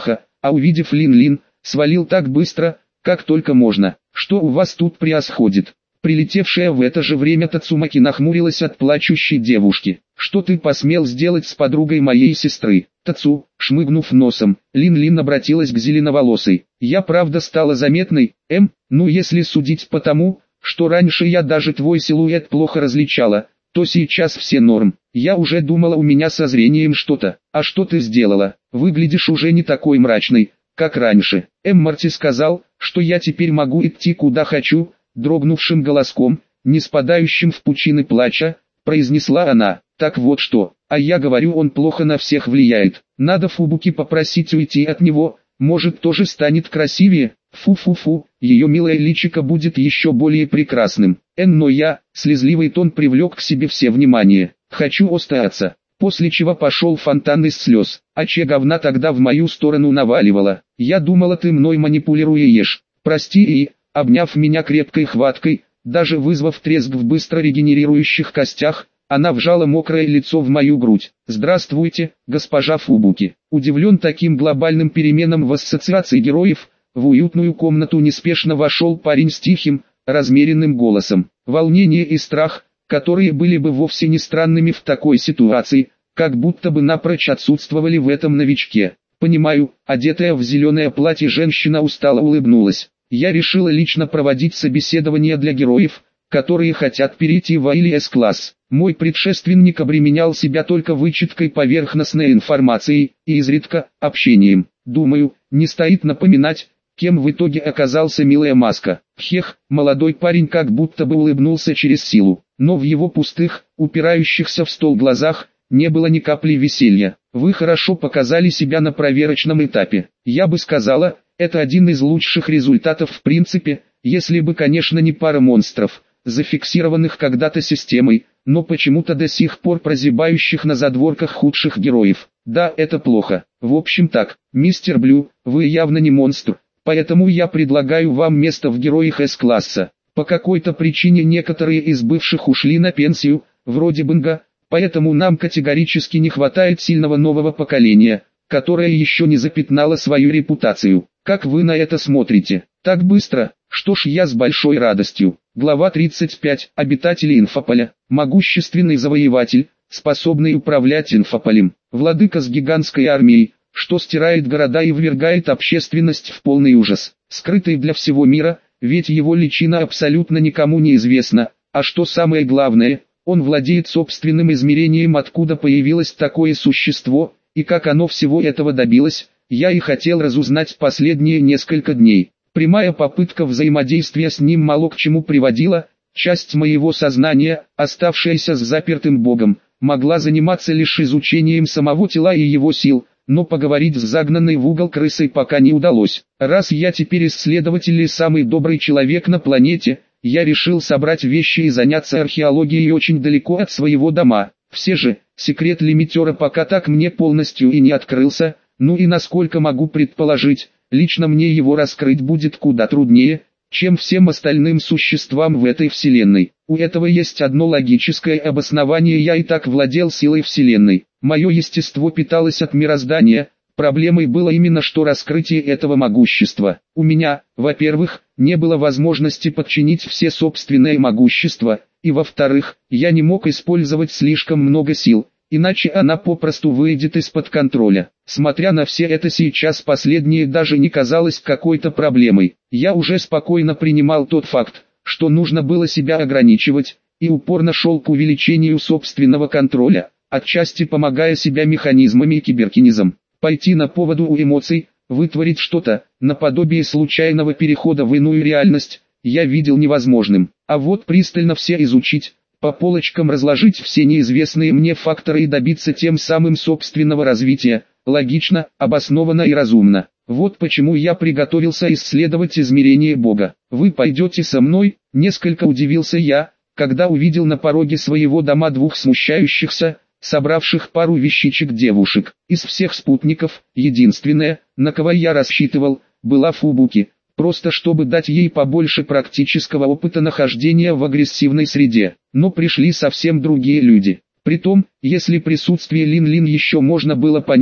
а увидев Лин-Лин, свалил так быстро, как только можно. Что у вас тут происходит? Прилетевшая в это же время Тацумаки нахмурилась от плачущей девушки. «Что ты посмел сделать с подругой моей сестры?» Тацу, шмыгнув носом, Лин-Лин обратилась к зеленоволосой. «Я правда стала заметной, эм, ну если судить по тому, что раньше я даже твой силуэт плохо различала, то сейчас все норм. Я уже думала, у меня со зрением что-то. А что ты сделала? Выглядишь уже не такой мрачной, как раньше». Эм Марти сказал, что я теперь могу идти куда хочу, дрогнувшим голоском, не спадающим в пучины плача, произнесла она. «Так вот что, а я говорю, он плохо на всех влияет. Надо Фубуки попросить уйти от него, может тоже станет красивее. Фу-фу-фу, ее милое личико будет еще более прекрасным. Эн, но я», слезливый тон привлек к себе все внимание, «хочу остаться». После чего пошел фонтан из слез. «А че говна тогда в мою сторону наваливала? Я думала, ты мной манипулируешь. Прости». И, обняв меня крепкой хваткой, даже вызвав треск в быстро регенерирующих костях, она вжала мокрое лицо в мою грудь. «Здравствуйте, госпожа Фубуки». Удивлен таким глобальным переменам в ассоциации героев, в уютную комнату неспешно вошел парень с тихим, размеренным голосом. Волнение и страх, которые были бы вовсе не странными в такой ситуации, как будто бы напрочь отсутствовали в этом новичке. «Понимаю», одетая в зеленое платье женщина устало улыбнулась. «Я решила лично проводить собеседование для героев, которые хотят перейти в А или С-класс. Мой предшественник обременял себя только вычеткой поверхностной информации и изредка общением. Думаю, не стоит напоминать, кем в итоге оказался милая маска». Хех, молодой парень как будто бы улыбнулся через силу, но в его пустых, упирающихся в стол глазах, не было ни капли веселья. «Вы хорошо показали себя на проверочном этапе. Я бы сказала, это один из лучших результатов в принципе, если бы, конечно, не пара монстров, зафиксированных когда-то системой, но почему-то до сих пор прозябающих на задворках худших героев. Да, это плохо. В общем так, мистер Блю, вы явно не монстр, поэтому я предлагаю вам место в героях С-класса. По какой-то причине некоторые из бывших ушли на пенсию, вроде Бенга, поэтому нам категорически не хватает сильного нового поколения, которое еще не запятнало свою репутацию. Как вы на это смотрите? Так быстро? Что ж, я с большой радостью». Глава тридцать пять. Обитатели Инфополя. Могущественный завоеватель, способный управлять Инфополем. Владыка с гигантской армией, что стирает города и ввергает общественность в полный ужас. Скрытый для всего мира, ведь его личина абсолютно никому не известна. А что самое главное, он владеет собственным измерением, откуда появилось такое существо, и как оно всего этого добилось, я и хотел разузнать последние несколько дней. Прямая попытка взаимодействия с ним мало к чему приводила, часть моего сознания, оставшаяся с запертым богом, могла заниматься лишь изучением самого тела и его сил, но поговорить с загнанной в угол крысой пока не удалось. Раз я теперь исследователь и самый добрый человек на планете, я решил собрать вещи и заняться археологией очень далеко от своего дома. Все же, секрет лимитера пока так мне полностью и не открылся, ну и насколько могу предположить, лично мне его раскрыть будет куда труднее, чем всем остальным существам в этой вселенной. У этого есть одно логическое обоснование: я и так владел силой вселенной. Мое естество питалось от мироздания, проблемой было именно что раскрытие этого могущества. У меня, во-первых, не было возможности подчинить все собственное могущество, и во-вторых, я не мог использовать слишком много сил, иначе она попросту выйдет из-под контроля. Смотря на все это, сейчас последнее даже не казалось какой-то проблемой. Я уже спокойно принимал тот факт, что нужно было себя ограничивать, и упорно шел к увеличению собственного контроля, отчасти помогая себя механизмами и киберкинезом. Пойти на поводу у эмоций, вытворить что-то, наподобие случайного перехода в иную реальность, я видел невозможным. А вот пристально все изучить, по полочкам разложить все неизвестные мне факторы и добиться тем самым собственного развития, логично, обоснованно и разумно. Вот почему я приготовился исследовать измерение Бога. «Вы пойдете со мной?» – несколько удивился я, когда увидел на пороге своего дома двух смущающихся, собравших пару вещичек девушек. Из всех спутников, единственная, на кого я рассчитывал, была Фубуки, просто чтобы дать ей побольше практического опыта нахождения в агрессивной среде. Но пришли совсем другие люди. Притом, если присутствие Лин-Лин еще можно было понять,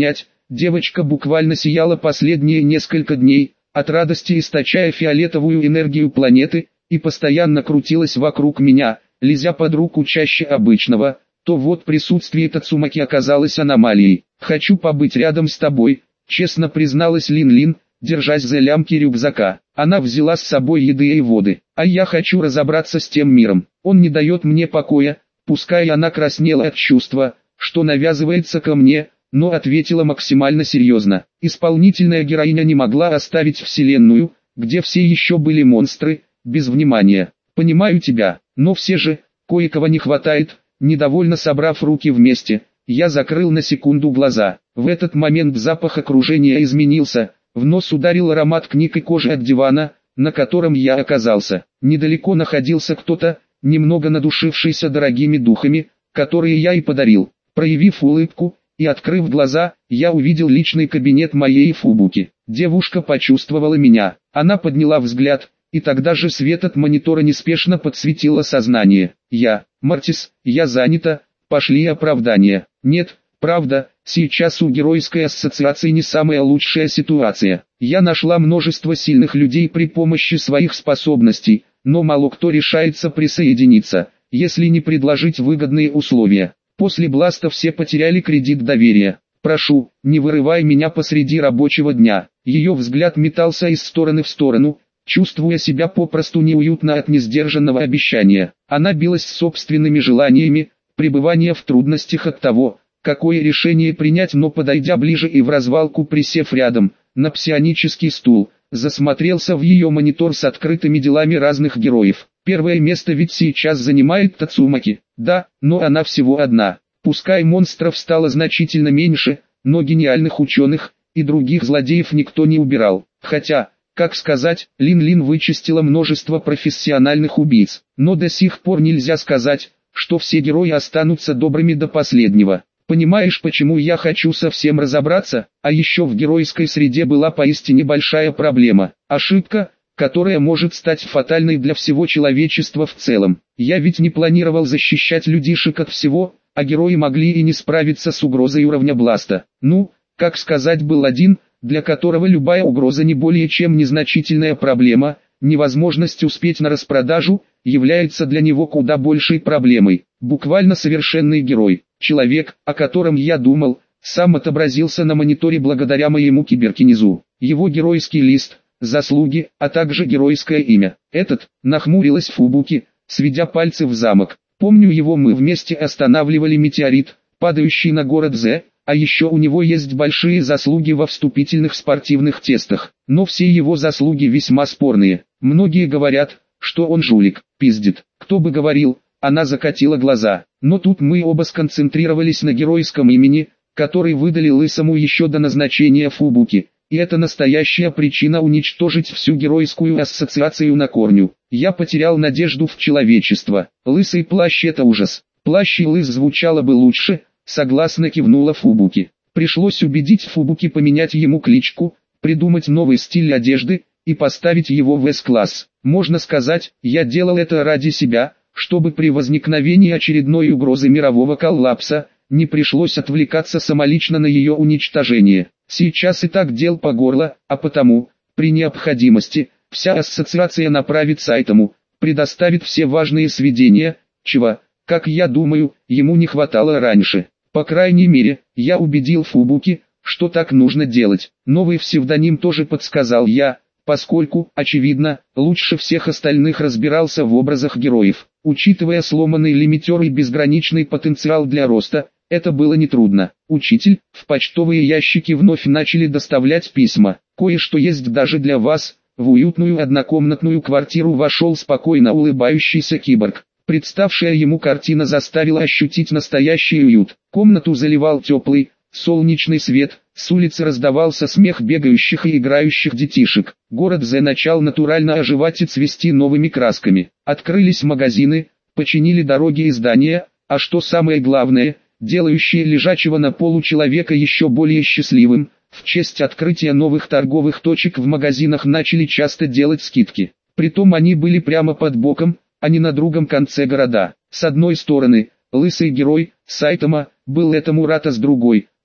Девочка буквально сияла последние несколько дней, от радости источая фиолетовую энергию планеты, и постоянно крутилась вокруг меня, лезя под руку чаще обычного. То вот присутствие Тацумаки оказалось аномалией. «Хочу побыть рядом с тобой», — честно призналась Лин-Лин, держась за лямки рюкзака. Она взяла с собой еды и воды. «А я хочу разобраться с тем миром. Он не дает мне покоя», пускай она краснела от чувства, что навязывается ко мне, но ответила максимально серьезно. Исполнительная героиня не могла оставить вселенную, где все еще были монстры, без внимания. «Понимаю тебя, но все же, кое-кого не хватает», недовольно собрав руки вместе, я закрыл на секунду глаза. В этот момент запах окружения изменился, в нос ударил аромат книг и кожи от дивана, на котором я оказался. Недалеко находился кто-то, немного надушившийся дорогими духами, которые я и подарил. Проявив улыбку и открыв глаза, я увидел личный кабинет моей Фубуки. Девушка почувствовала меня. Она подняла взгляд, и тогда же свет от монитора неспешно подсветило сознание. «Я, Мартис, я занята, пошли оправдания». «Нет, правда, сейчас у Геройской ассоциации не самая лучшая ситуация. Я нашла множество сильных людей при помощи своих способностей, но мало кто решается присоединиться, если не предложить выгодные условия. После Бласта все потеряли кредит доверия. Прошу, не вырывай меня посреди рабочего дня». Ее взгляд метался из стороны в сторону, чувствуя себя попросту неуютно от несдержанного обещания. Она билась с собственными желаниями, пребывания в трудностях от того, какое решение принять, но подойдя ближе и в развалку присев рядом, на псионический стул, засмотрелся в ее монитор с открытыми делами разных героев. Первое место ведь сейчас занимает Тацумаки. Да, но она всего одна. Пускай монстров стало значительно меньше, но гениальных ученых и других злодеев никто не убирал. Хотя, как сказать, Лин-Лин вычистила множество профессиональных убийц. Но до сих пор нельзя сказать, что все герои останутся добрыми до последнего. Понимаешь, почему я хочу совсем разобраться? А еще в геройской среде была поистине большая проблема. Ошибка, которая может стать фатальной для всего человечества в целом. Я ведь не планировал защищать людишек от всего, а герои могли и не справиться с угрозой уровня Бласта. Ну, как сказать, был один, для которого любая угроза не более чем незначительная проблема, невозможность успеть на распродажу, является для него куда большей проблемой. Буквально совершенный герой, человек, о котором я думал, сам отобразился на мониторе благодаря моему киберкинезу. Его геройский лист, заслуги, а также геройское имя. Этот, нахмурилась Фубуки, сведя пальцы в замок. Помню его, мы вместе останавливали метеорит, падающий на город З, а еще у него есть большие заслуги во вступительных спортивных тестах. Но все его заслуги весьма спорные. Многие говорят, что он жулик, пиздит. Кто бы говорил, она закатила глаза. Но тут мы оба сконцентрировались на геройском имени, который выдали Лысому еще до назначения Фубуки. И это настоящая причина уничтожить всю геройскую ассоциацию на корню. Я потерял надежду в человечество. Лысый плащ — это ужас. Плащ и лыс звучало бы лучше, согласно кивнула Фубуки. Пришлось убедить Фубуки поменять ему кличку, придумать новый стиль одежды и поставить его в С-класс. Можно сказать, я делал это ради себя, чтобы при возникновении очередной угрозы мирового коллапса не пришлось отвлекаться самолично на ее уничтожение. Сейчас и так дел по горло, а потому, при необходимости, вся ассоциация направит сайтому, предоставит все важные сведения, чего, как я думаю, ему не хватало раньше. По крайней мере, я убедил Фубуки, что так нужно делать. Новый псевдоним тоже подсказал я, поскольку, очевидно, лучше всех остальных разбирался в образах героев. Учитывая сломанный лимитер и безграничный потенциал для роста, это было нетрудно. Учитель, в почтовые ящики вновь начали доставлять письма. Кое-что есть даже для вас. В уютную однокомнатную квартиру вошел спокойно улыбающийся киборг. Представшая ему картина заставила ощутить настоящий уют. Комнату заливал теплый, солнечный свет, с улицы раздавался смех бегающих и играющих детишек. Город З начал натурально оживать и цвести новыми красками. Открылись магазины, починили дороги и здания, а что самое главное, делающие лежачего на полу человека еще более счастливым, в честь открытия новых торговых точек в магазинах начали часто делать скидки. Притом они были прямо под боком, а не на другом конце города. С одной стороны, лысый герой, Сайтама, был этому рад, а с другой,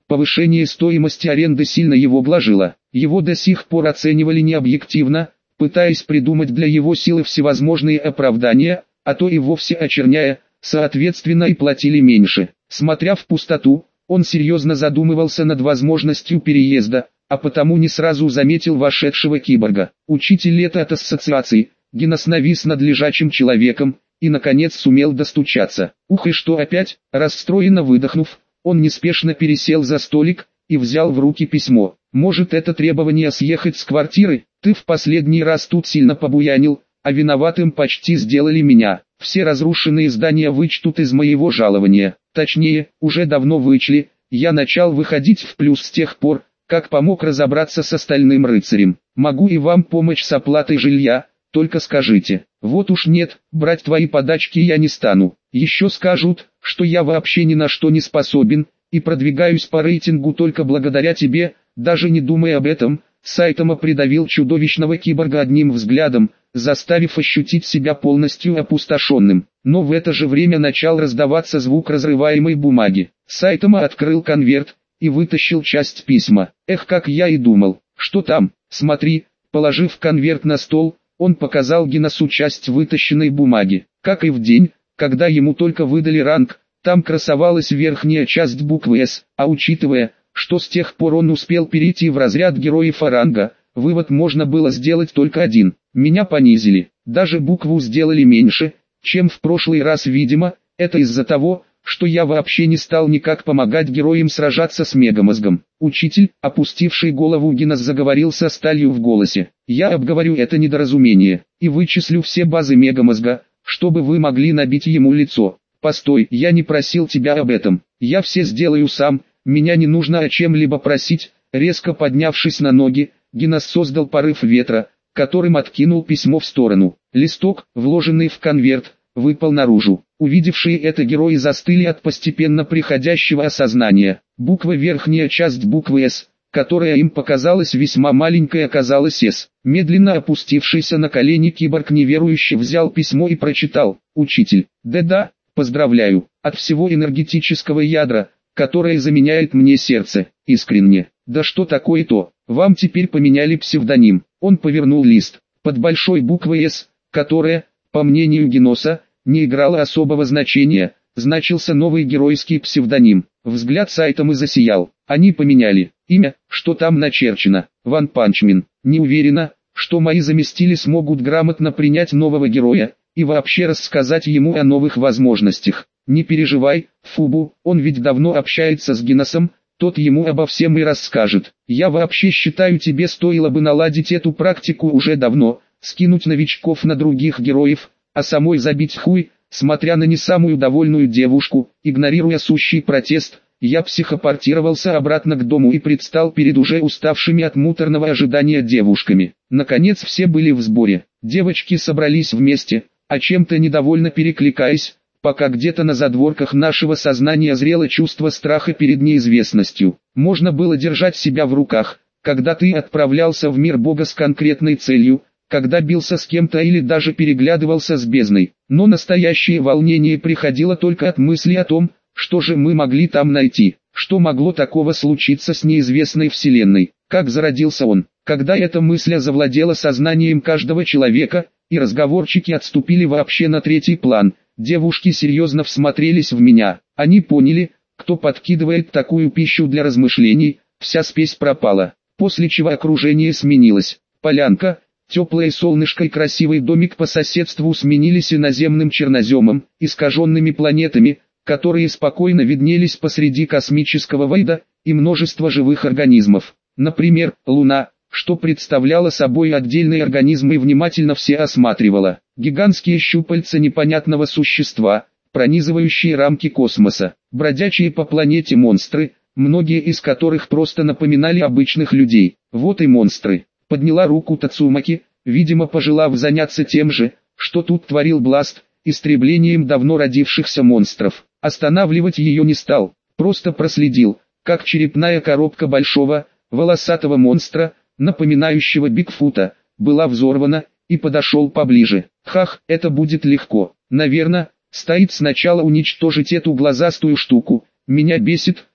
Повышение стоимости аренды сильно его блажило. Его до сих пор оценивали необъективно, пытаясь придумать для его силы всевозможные оправдания, а то и вовсе очерняя, соответственно и платили меньше. Смотря в пустоту, он серьезно задумывался над возможностью переезда, а потому не сразу заметил вошедшего киборга. Учитель лет от ассоциации, Гинос навис над лежачим человеком, и наконец сумел достучаться. Ух, и что опять? Расстроенно выдохнув, он неспешно пересел за столик и взял в руки письмо. Может, это требование съехать с квартиры? Ты в последний раз тут сильно побуянил, а виноватым почти сделали меня. Все разрушенные здания вычтут из моего жалования. Точнее, уже давно вычли. Я начал выходить в плюс с тех пор, как помог разобраться с остальным рыцарем. Могу и вам помочь с оплатой жилья, только скажите. Вот уж нет, брать твои подачки я не стану. Еще скажут, что я вообще ни на что не способен, и продвигаюсь по рейтингу только благодаря тебе, даже не думая об этом. Сайтама придавил чудовищного киборга одним взглядом, заставив ощутить себя полностью опустошенным. Но в это же время начал раздаваться звук разрываемой бумаги. Сайтама открыл конверт и вытащил часть письма. Эх, как я и думал. Что там? Смотри. Положив конверт на стол, он показал Гиносу часть вытащенной бумаги. Как и в день, когда ему только выдали ранг, там красовалась верхняя часть буквы «С», а учитывая, что с тех пор он успел перейти в разряд героев ранга, вывод можно было сделать только один. Меня понизили, даже букву сделали меньше, чем в прошлый раз, видимо, это из-за того, что я вообще не стал никак помогать героям сражаться с Мегамозгом. Учитель, опустивший голову Гинос, заговорил со сталью в голосе. Я обговорю это недоразумение, и вычислю все базы Мегамозга, чтобы вы могли набить ему лицо. Постой, я не просил тебя об этом, я все сделаю сам, меня не нужно о чем-либо просить. Резко поднявшись на ноги, Гинос создал порыв ветра, которым откинул письмо в сторону. Листок, вложенный в конверт, выпал наружу. Увидевшие это герои застыли от постепенно приходящего осознания. Буква, верхняя часть буквы «С», которая им показалась весьма маленькой, оказалась «С». Медленно опустившийся на колени киборг неверующе взял письмо и прочитал. «Учитель, да-да, поздравляю, от всего энергетического ядра, которое заменяет мне сердце, искренне. Да что такое-то, вам теперь поменяли псевдоним». Он повернул лист. Под большой буквой «С», которая, по мнению Гиноса, не играла особого значения, значился новый геройский псевдоним. Взгляд Сайтамы засиял. Они поменяли имя, что там начерчено. Ван Панчмен. Не уверена, что мои заместители смогут грамотно принять нового героя и вообще рассказать ему о новых возможностях. Не переживай, Фубу, он ведь давно общается с Гиносом, тот ему обо всем и расскажет. Я вообще считаю, тебе стоило бы наладить эту практику уже давно, скинуть новичков на других героев, а самой забить хуй, смотря на не самую довольную девушку. Игнорируя сущий протест, я психопортировался обратно к дому и предстал перед уже уставшими от муторного ожидания девушками. Наконец все были в сборе. Девочки собрались вместе, о чем-то недовольно перекликаясь, пока где-то на задворках нашего сознания зрело чувство страха перед неизвестностью. Можно было держать себя в руках, когда ты отправлялся в мир Бога с конкретной целью, когда бился с кем-то или даже переглядывался с бездной. Но настоящее волнение приходило только от мысли о том, что же мы могли там найти, что могло такого случиться с неизвестной вселенной, как зародился он. Когда эта мысль завладела сознанием каждого человека, и разговорчики отступили вообще на третий план, девушки серьезно всмотрелись в меня. Они поняли, кто подкидывает такую пищу для размышлений, вся спесь пропала. После чего окружение сменилось. Полянка, теплое солнышко и красивый домик по соседству сменились иноземным черноземом, искаженными планетами, которые спокойно виднелись посреди космического войда, и множество живых организмов. Например, Луна, что представляла собой отдельные организмы и внимательно все осматривала. Гигантские щупальца непонятного существа, пронизывающие рамки космоса. Бродячие по планете монстры, многие из которых просто напоминали обычных людей. Вот и монстры. Подняла руку Тацумаки, видимо пожелав заняться тем же, что тут творил Бласт, истреблением давно родившихся монстров. Останавливать ее не стал, просто проследил, как черепная коробка большого, волосатого монстра, напоминающего Бигфута, была взорвана, и подошел поближе. Хах, это будет легко. Наверное, стоит сначала уничтожить эту глазастую штуку. Меня бесит,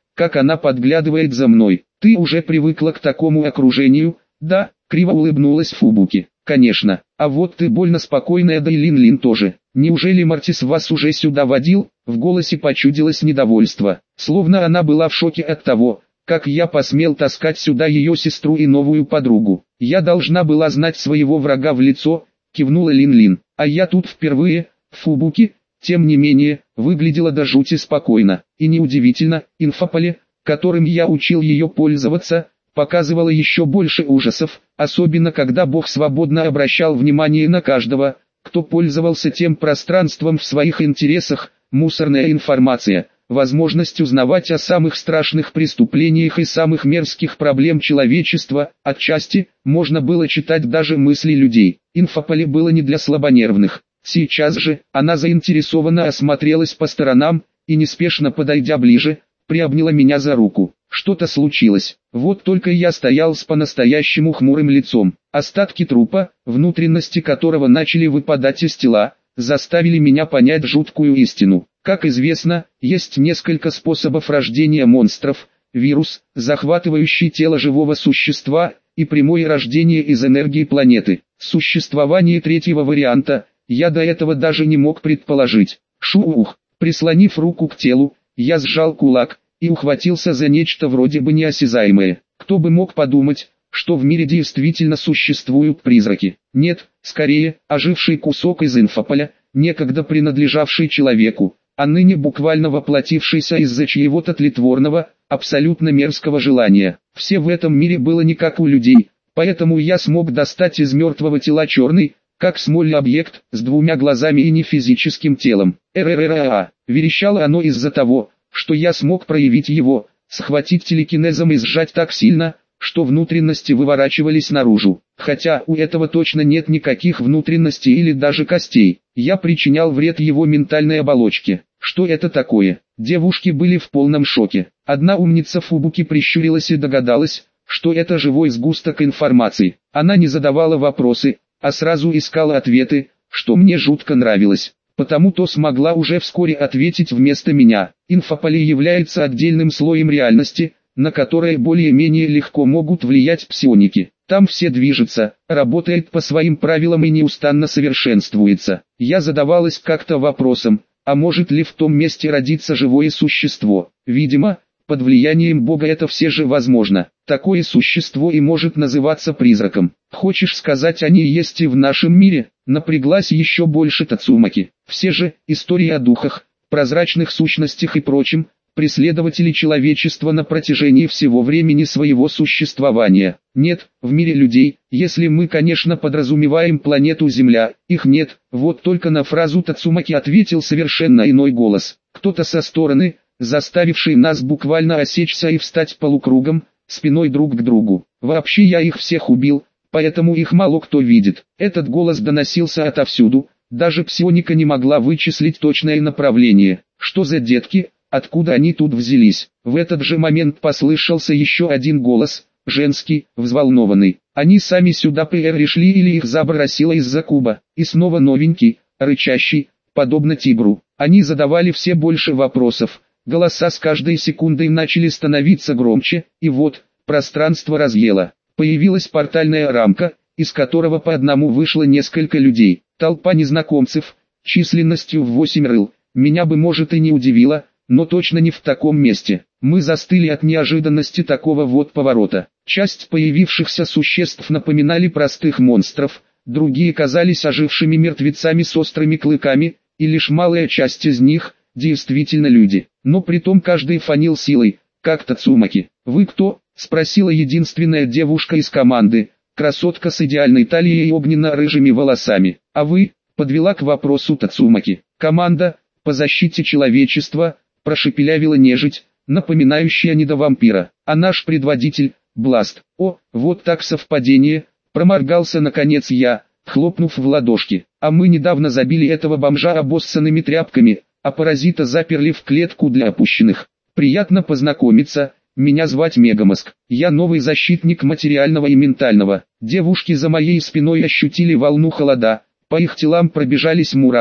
как она подглядывает за мной. Ты уже привыкла к такому окружению, да? Криво улыбнулась Фубуки. Конечно, а вот ты больно спокойная, да и Лин-Лин тоже. Неужели Мартис вас уже сюда водил? В голосе почудилось недовольство, словно она была в шоке от того, как я посмел таскать сюда ее сестру и новую подругу. Я должна была знать своего врага в лицо, кивнула Лин-Лин. А я тут впервые. Фубуки, тем не менее, выглядела до жути спокойно. И неудивительно, инфополе, которым я учил ее пользоваться, показывало еще больше ужасов, особенно когда Бог свободно обращал внимание на каждого, кто пользовался тем пространством в своих интересах. Мусорная информация, возможность узнавать о самых страшных преступлениях и самых мерзких проблем человечества, отчасти, можно было читать даже мысли людей. Инфополе было не для слабонервных. Сейчас же, она заинтересованно осмотрелась по сторонам, и неспешно подойдя ближе, приобняла меня за руку. Что-то случилось, вот только я стоял с по-настоящему хмурым лицом. Остатки трупа, внутренности которого начали выпадать из тела, заставили меня понять жуткую истину. Как известно, есть несколько способов рождения монстров: вирус, захватывающий тело живого существа, и прямое рождение из энергии планеты. Существование третьего варианта я до этого даже не мог предположить. Шуух, прислонив руку к телу, я сжал кулак и ухватился за нечто вроде бы неосязаемое. Кто бы мог подумать, что в мире действительно существуют призраки. Нет, скорее, оживший кусок из инфополя, некогда принадлежавший человеку, а ныне буквально воплотившийся из-за чьего-то тлетворного, абсолютно мерзкого желания. Все в этом мире было не как у людей, поэтому я смог достать из мертвого тела черный, как смоль объект, с двумя глазами и нефизическим телом. РРРА, верещало оно из-за того, что я смог проявить его, схватить телекинезом и сжать так сильно, что внутренности выворачивались наружу. Хотя у этого точно нет никаких внутренностей или даже костей. Я причинял вред его ментальной оболочке. Что это такое? Девушки были в полном шоке. Одна умница Фубуки прищурилась и догадалась, что это живой сгусток информации. Она не задавала вопросы, а сразу искала ответы, что мне жутко нравилось. Потому-то смогла уже вскоре ответить вместо меня. Инфополе является отдельным слоем реальности, на которое более-менее легко могут влиять псионики. Там все движется, работает по своим правилам и неустанно совершенствуется. Я задавалась как-то вопросом, а может ли в том месте родиться живое существо? Видимо, под влиянием Бога это все же возможно. Такое существо и может называться призраком. Хочешь сказать, они есть и в нашем мире? Напряглась еще больше Тацумаки. Все же, истории о духах, прозрачных сущностях и прочем, преследователи человечества на протяжении всего времени своего существования. Нет, в мире людей, если мы, конечно, подразумеваем планету Земля, их нет. Вот только на фразу Тацумаки ответил совершенно иной голос. Кто-то со стороны, заставивший нас буквально осечься и встать полукругом, спиной друг к другу. Вообще я их всех убил, поэтому их мало кто видит. Этот голос доносился отовсюду, даже псионика не могла вычислить точное направление. Что за детки? Откуда они тут взялись? В этот же момент послышался еще один голос, женский, взволнованный. Они сами сюда пришли или их забросило из-за куба? И снова новенький, рычащий, подобно тигру. Они задавали все больше вопросов. Голоса с каждой секундой начали становиться громче, и вот, пространство разъело. Появилась портальная рамка, из которого по одному вышло несколько людей. Толпа незнакомцев, численностью в восемь рыл. Меня бы может и не удивило, но точно не в таком месте. Мы застыли от неожиданности такого вот поворота. Часть появившихся существ напоминали простых монстров, другие казались ожившими мертвецами с острыми клыками, и лишь малая часть из них – действительно люди. Но притом каждый фанил силой, как Тацумаки. «Вы кто?» – спросила единственная девушка из команды, красотка с идеальной талией и огненно-рыжими волосами. «А вы?» – подвела к вопросу Тацумаки. «Команда по защите человечества», – прошепелявила нежить, напоминающая недовампира. «А наш предводитель – Бласт». «О, вот так совпадение», – проморгался наконец я, хлопнув в ладошки. «А мы недавно забили этого бомжа обоссанными тряпками, а паразита заперли в клетку для опущенных. Приятно познакомиться, меня звать Мегамозг. Я новый защитник материального и ментального». Девушки за моей спиной ощутили волну холода, по их телам пробежались мурашки,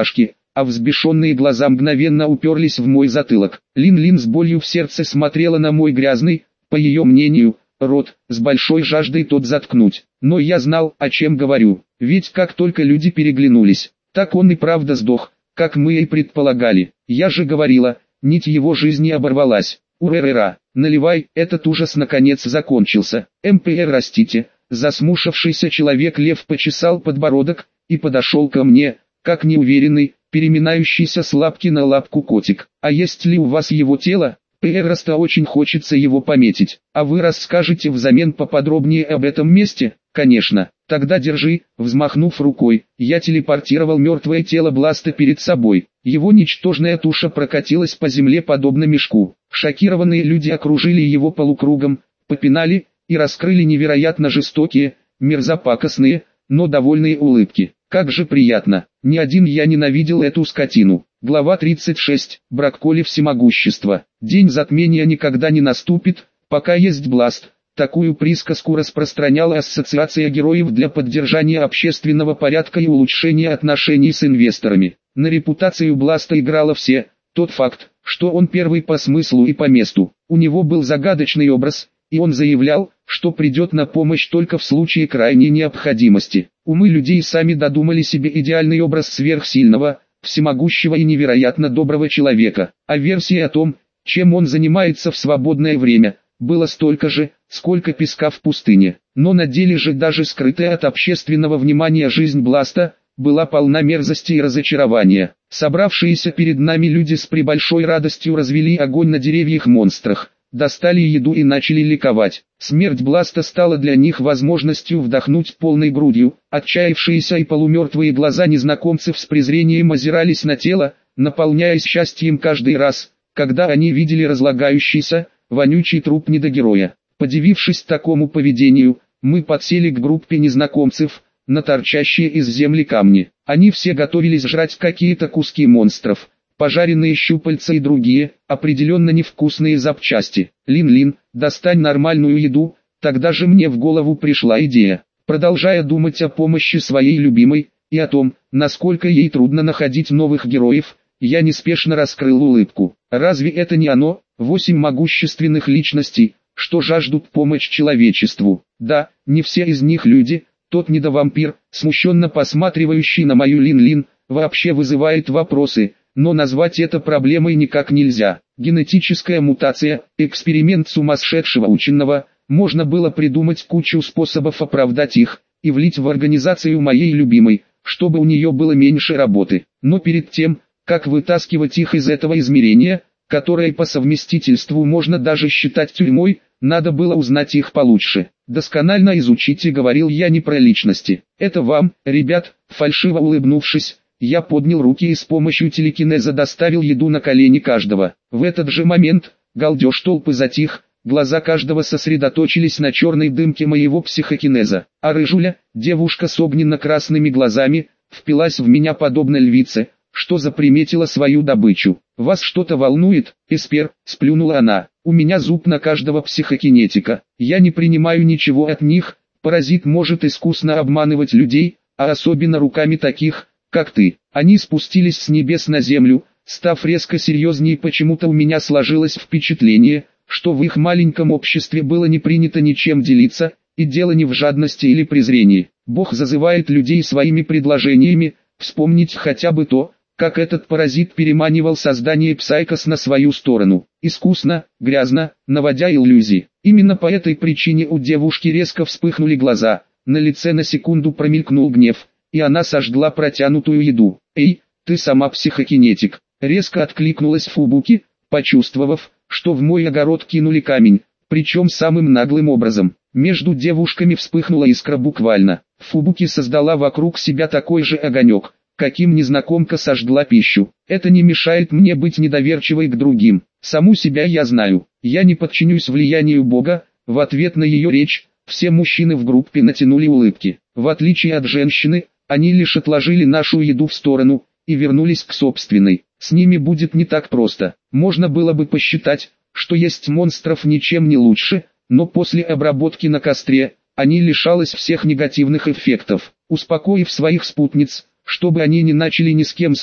а взбешенные глаза мгновенно уперлись в мой затылок. Лин-Лин с болью в сердце смотрела на мой грязный, по ее мнению, рот, с большой жаждой тот заткнуть. Но я знал, о чем говорю, ведь как только люди переглянулись, так он и правда сдох, как мы и предполагали. Я же говорила, нить его жизни оборвалась. Уререра, наливай, этот ужас наконец закончился. МПР растите. Засмушавшийся человек-лев почесал подбородок и подошел ко мне, как неуверенный, переминающийся с лапки на лапку котик. А есть ли у вас его тело? Пэроста очень хочется его пометить. А вы расскажете взамен поподробнее об этом месте? Конечно. Тогда держи. Взмахнув рукой, я телепортировал мертвое тело Бласта перед собой. Его ничтожная туша прокатилась по земле подобно мешку. Шокированные люди окружили его полукругом, попинали и раскрыли невероятно жестокие, мерзопакостные, но довольные улыбки. Как же приятно. Ни один я ненавидел эту скотину. Глава тридцать шесть. Бракколи всемогущества. День затмения никогда не наступит, пока есть Бласт. Такую присказку распространяла Ассоциация героев для поддержания общественного порядка и улучшения отношений с инвесторами. На репутацию Бласта играло все. Тот факт, что он первый по смыслу и по месту. У него был загадочный образ, и он заявлял, что придет на помощь только в случае крайней необходимости. Умы людей сами додумали себе идеальный образ сверхсильного, всемогущего и невероятно доброго человека. А версии о том, чем он занимается в свободное время, было столько же, сколько песка в пустыне. Но на деле же даже скрытая от общественного внимания жизнь Бласта была полна мерзости и разочарования. Собравшиеся перед нами люди с пребольшой радостью развели огонь на деревьях-монстрах, достали еду и начали ликовать. Смерть Бласта стала для них возможностью вдохнуть полной грудью. Отчаявшиеся и полумертвые глаза незнакомцев с презрением озирались на тело, наполняясь счастьем каждый раз, когда они видели разлагающийся, вонючий труп недогероя. Подивившись такому поведению, мы подсели к группе незнакомцев, на торчащие из земли камни. Они все готовились жрать какие-то куски монстров, пожаренные щупальца и другие, определенно невкусные запчасти. Лин-Лин, достань нормальную еду. Тогда же мне в голову пришла идея. Продолжая думать о помощи своей любимой, и о том, насколько ей трудно находить новых героев, я неспешно раскрыл улыбку. Разве это не оно, восемь могущественных личностей, что жаждут помочь человечеству? Да, не все из них люди. Тот недовампир, смущенно посматривающий на мою Лин-Лин, вообще вызывает вопросы, но назвать это проблемой никак нельзя. Генетическая мутация, эксперимент сумасшедшего ученого, можно было придумать кучу способов оправдать их, и влить в организацию моей любимой, чтобы у нее было меньше работы. Но перед тем, как вытаскивать их из этого измерения, которое по совместительству можно даже считать тюрьмой, надо было узнать их получше. Досконально изучите, говорил я, не про личности. Это вам, ребят, фальшиво улыбнувшись, я поднял руки и с помощью телекинеза доставил еду на колени каждого. В этот же момент, галдеж толпы затих, глаза каждого сосредоточились на черной дымке моего психокинеза. А рыжуля, девушка с огненно-красными глазами, впилась в меня подобно львице, что заприметила свою добычу. «Вас что-то волнует, Эспер?» – сплюнула она. «У меня зуб на каждого психокинетика. Я не принимаю ничего от них. Паразит может искусно обманывать людей, а особенно руками таких, как ты». Они спустились с небес на землю, став резко серьезнее. Почему-то у меня сложилось впечатление, что в их маленьком обществе было не принято ничем делиться, и дело не в жадности или презрении. Бог зазывает людей своими предложениями. Вспомнить хотя бы то, как этот паразит переманивал создание Псайкос на свою сторону. Искусно, грязно, наводя иллюзии. Именно по этой причине у девушки резко вспыхнули глаза, на лице на секунду промелькнул гнев, и она сожгла протянутую еду. «Эй, ты сама психокинетик!» Резко откликнулась Фубуки, почувствовав, что в мой огород кинули камень, причем самым наглым образом. Между девушками вспыхнула искра буквально. Фубуки создала вокруг себя такой же огонек, каким незнакомка сожгла пищу. Это не мешает мне быть недоверчивой к другим. Саму себя я знаю. Я не подчинюсь влиянию Бога. В ответ на ее речь, все мужчины в группе натянули улыбки. В отличие от женщины, они лишь отложили нашу еду в сторону и вернулись к собственной. С ними будет не так просто. Можно было бы посчитать, что есть монстров ничем не лучше, но после обработки на костре, они лишалась всех негативных эффектов. Успокоив своих спутниц, чтобы они не начали ни с кем спор,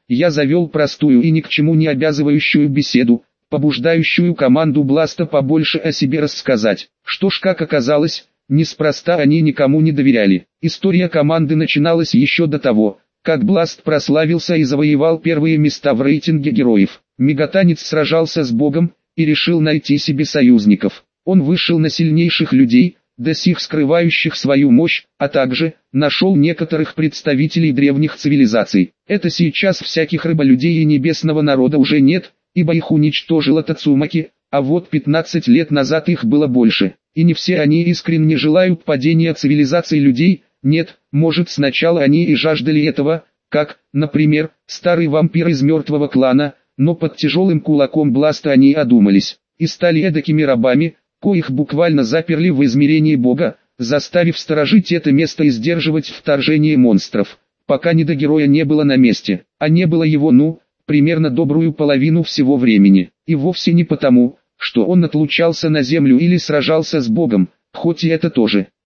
я завел простую и ни к чему не обязывающую беседу, побуждающую команду Бласта побольше о себе рассказать. Что ж, как оказалось, неспроста они никому не доверяли. История команды начиналась еще до того, как Бласт прославился и завоевал первые места в рейтинге героев. Мегатанец сражался с Богом и решил найти себе союзников. Он вышел на сильнейших людей, до сих скрывающих свою мощь, а также нашел некоторых представителей древних цивилизаций. Это сейчас всяких рыболюдей и небесного народа уже нет, ибо их уничтожила Тацумаки, а вот пятнадцать лет назад их было больше. И не все они искренне желают падения цивилизаций людей, нет, может сначала они и жаждали этого, как, например, старый вампир из мертвого клана, но под тяжелым кулаком Бласта они одумались, и стали эдакими рабами, коих буквально заперли в измерении Бога, заставив сторожить это место и сдерживать вторжение монстров, пока ни до героя не было на месте, а не было его ну, примерно добрую половину всего времени, и вовсе не потому, что он отлучался на землю или сражался с Богом, хоть и это тоже.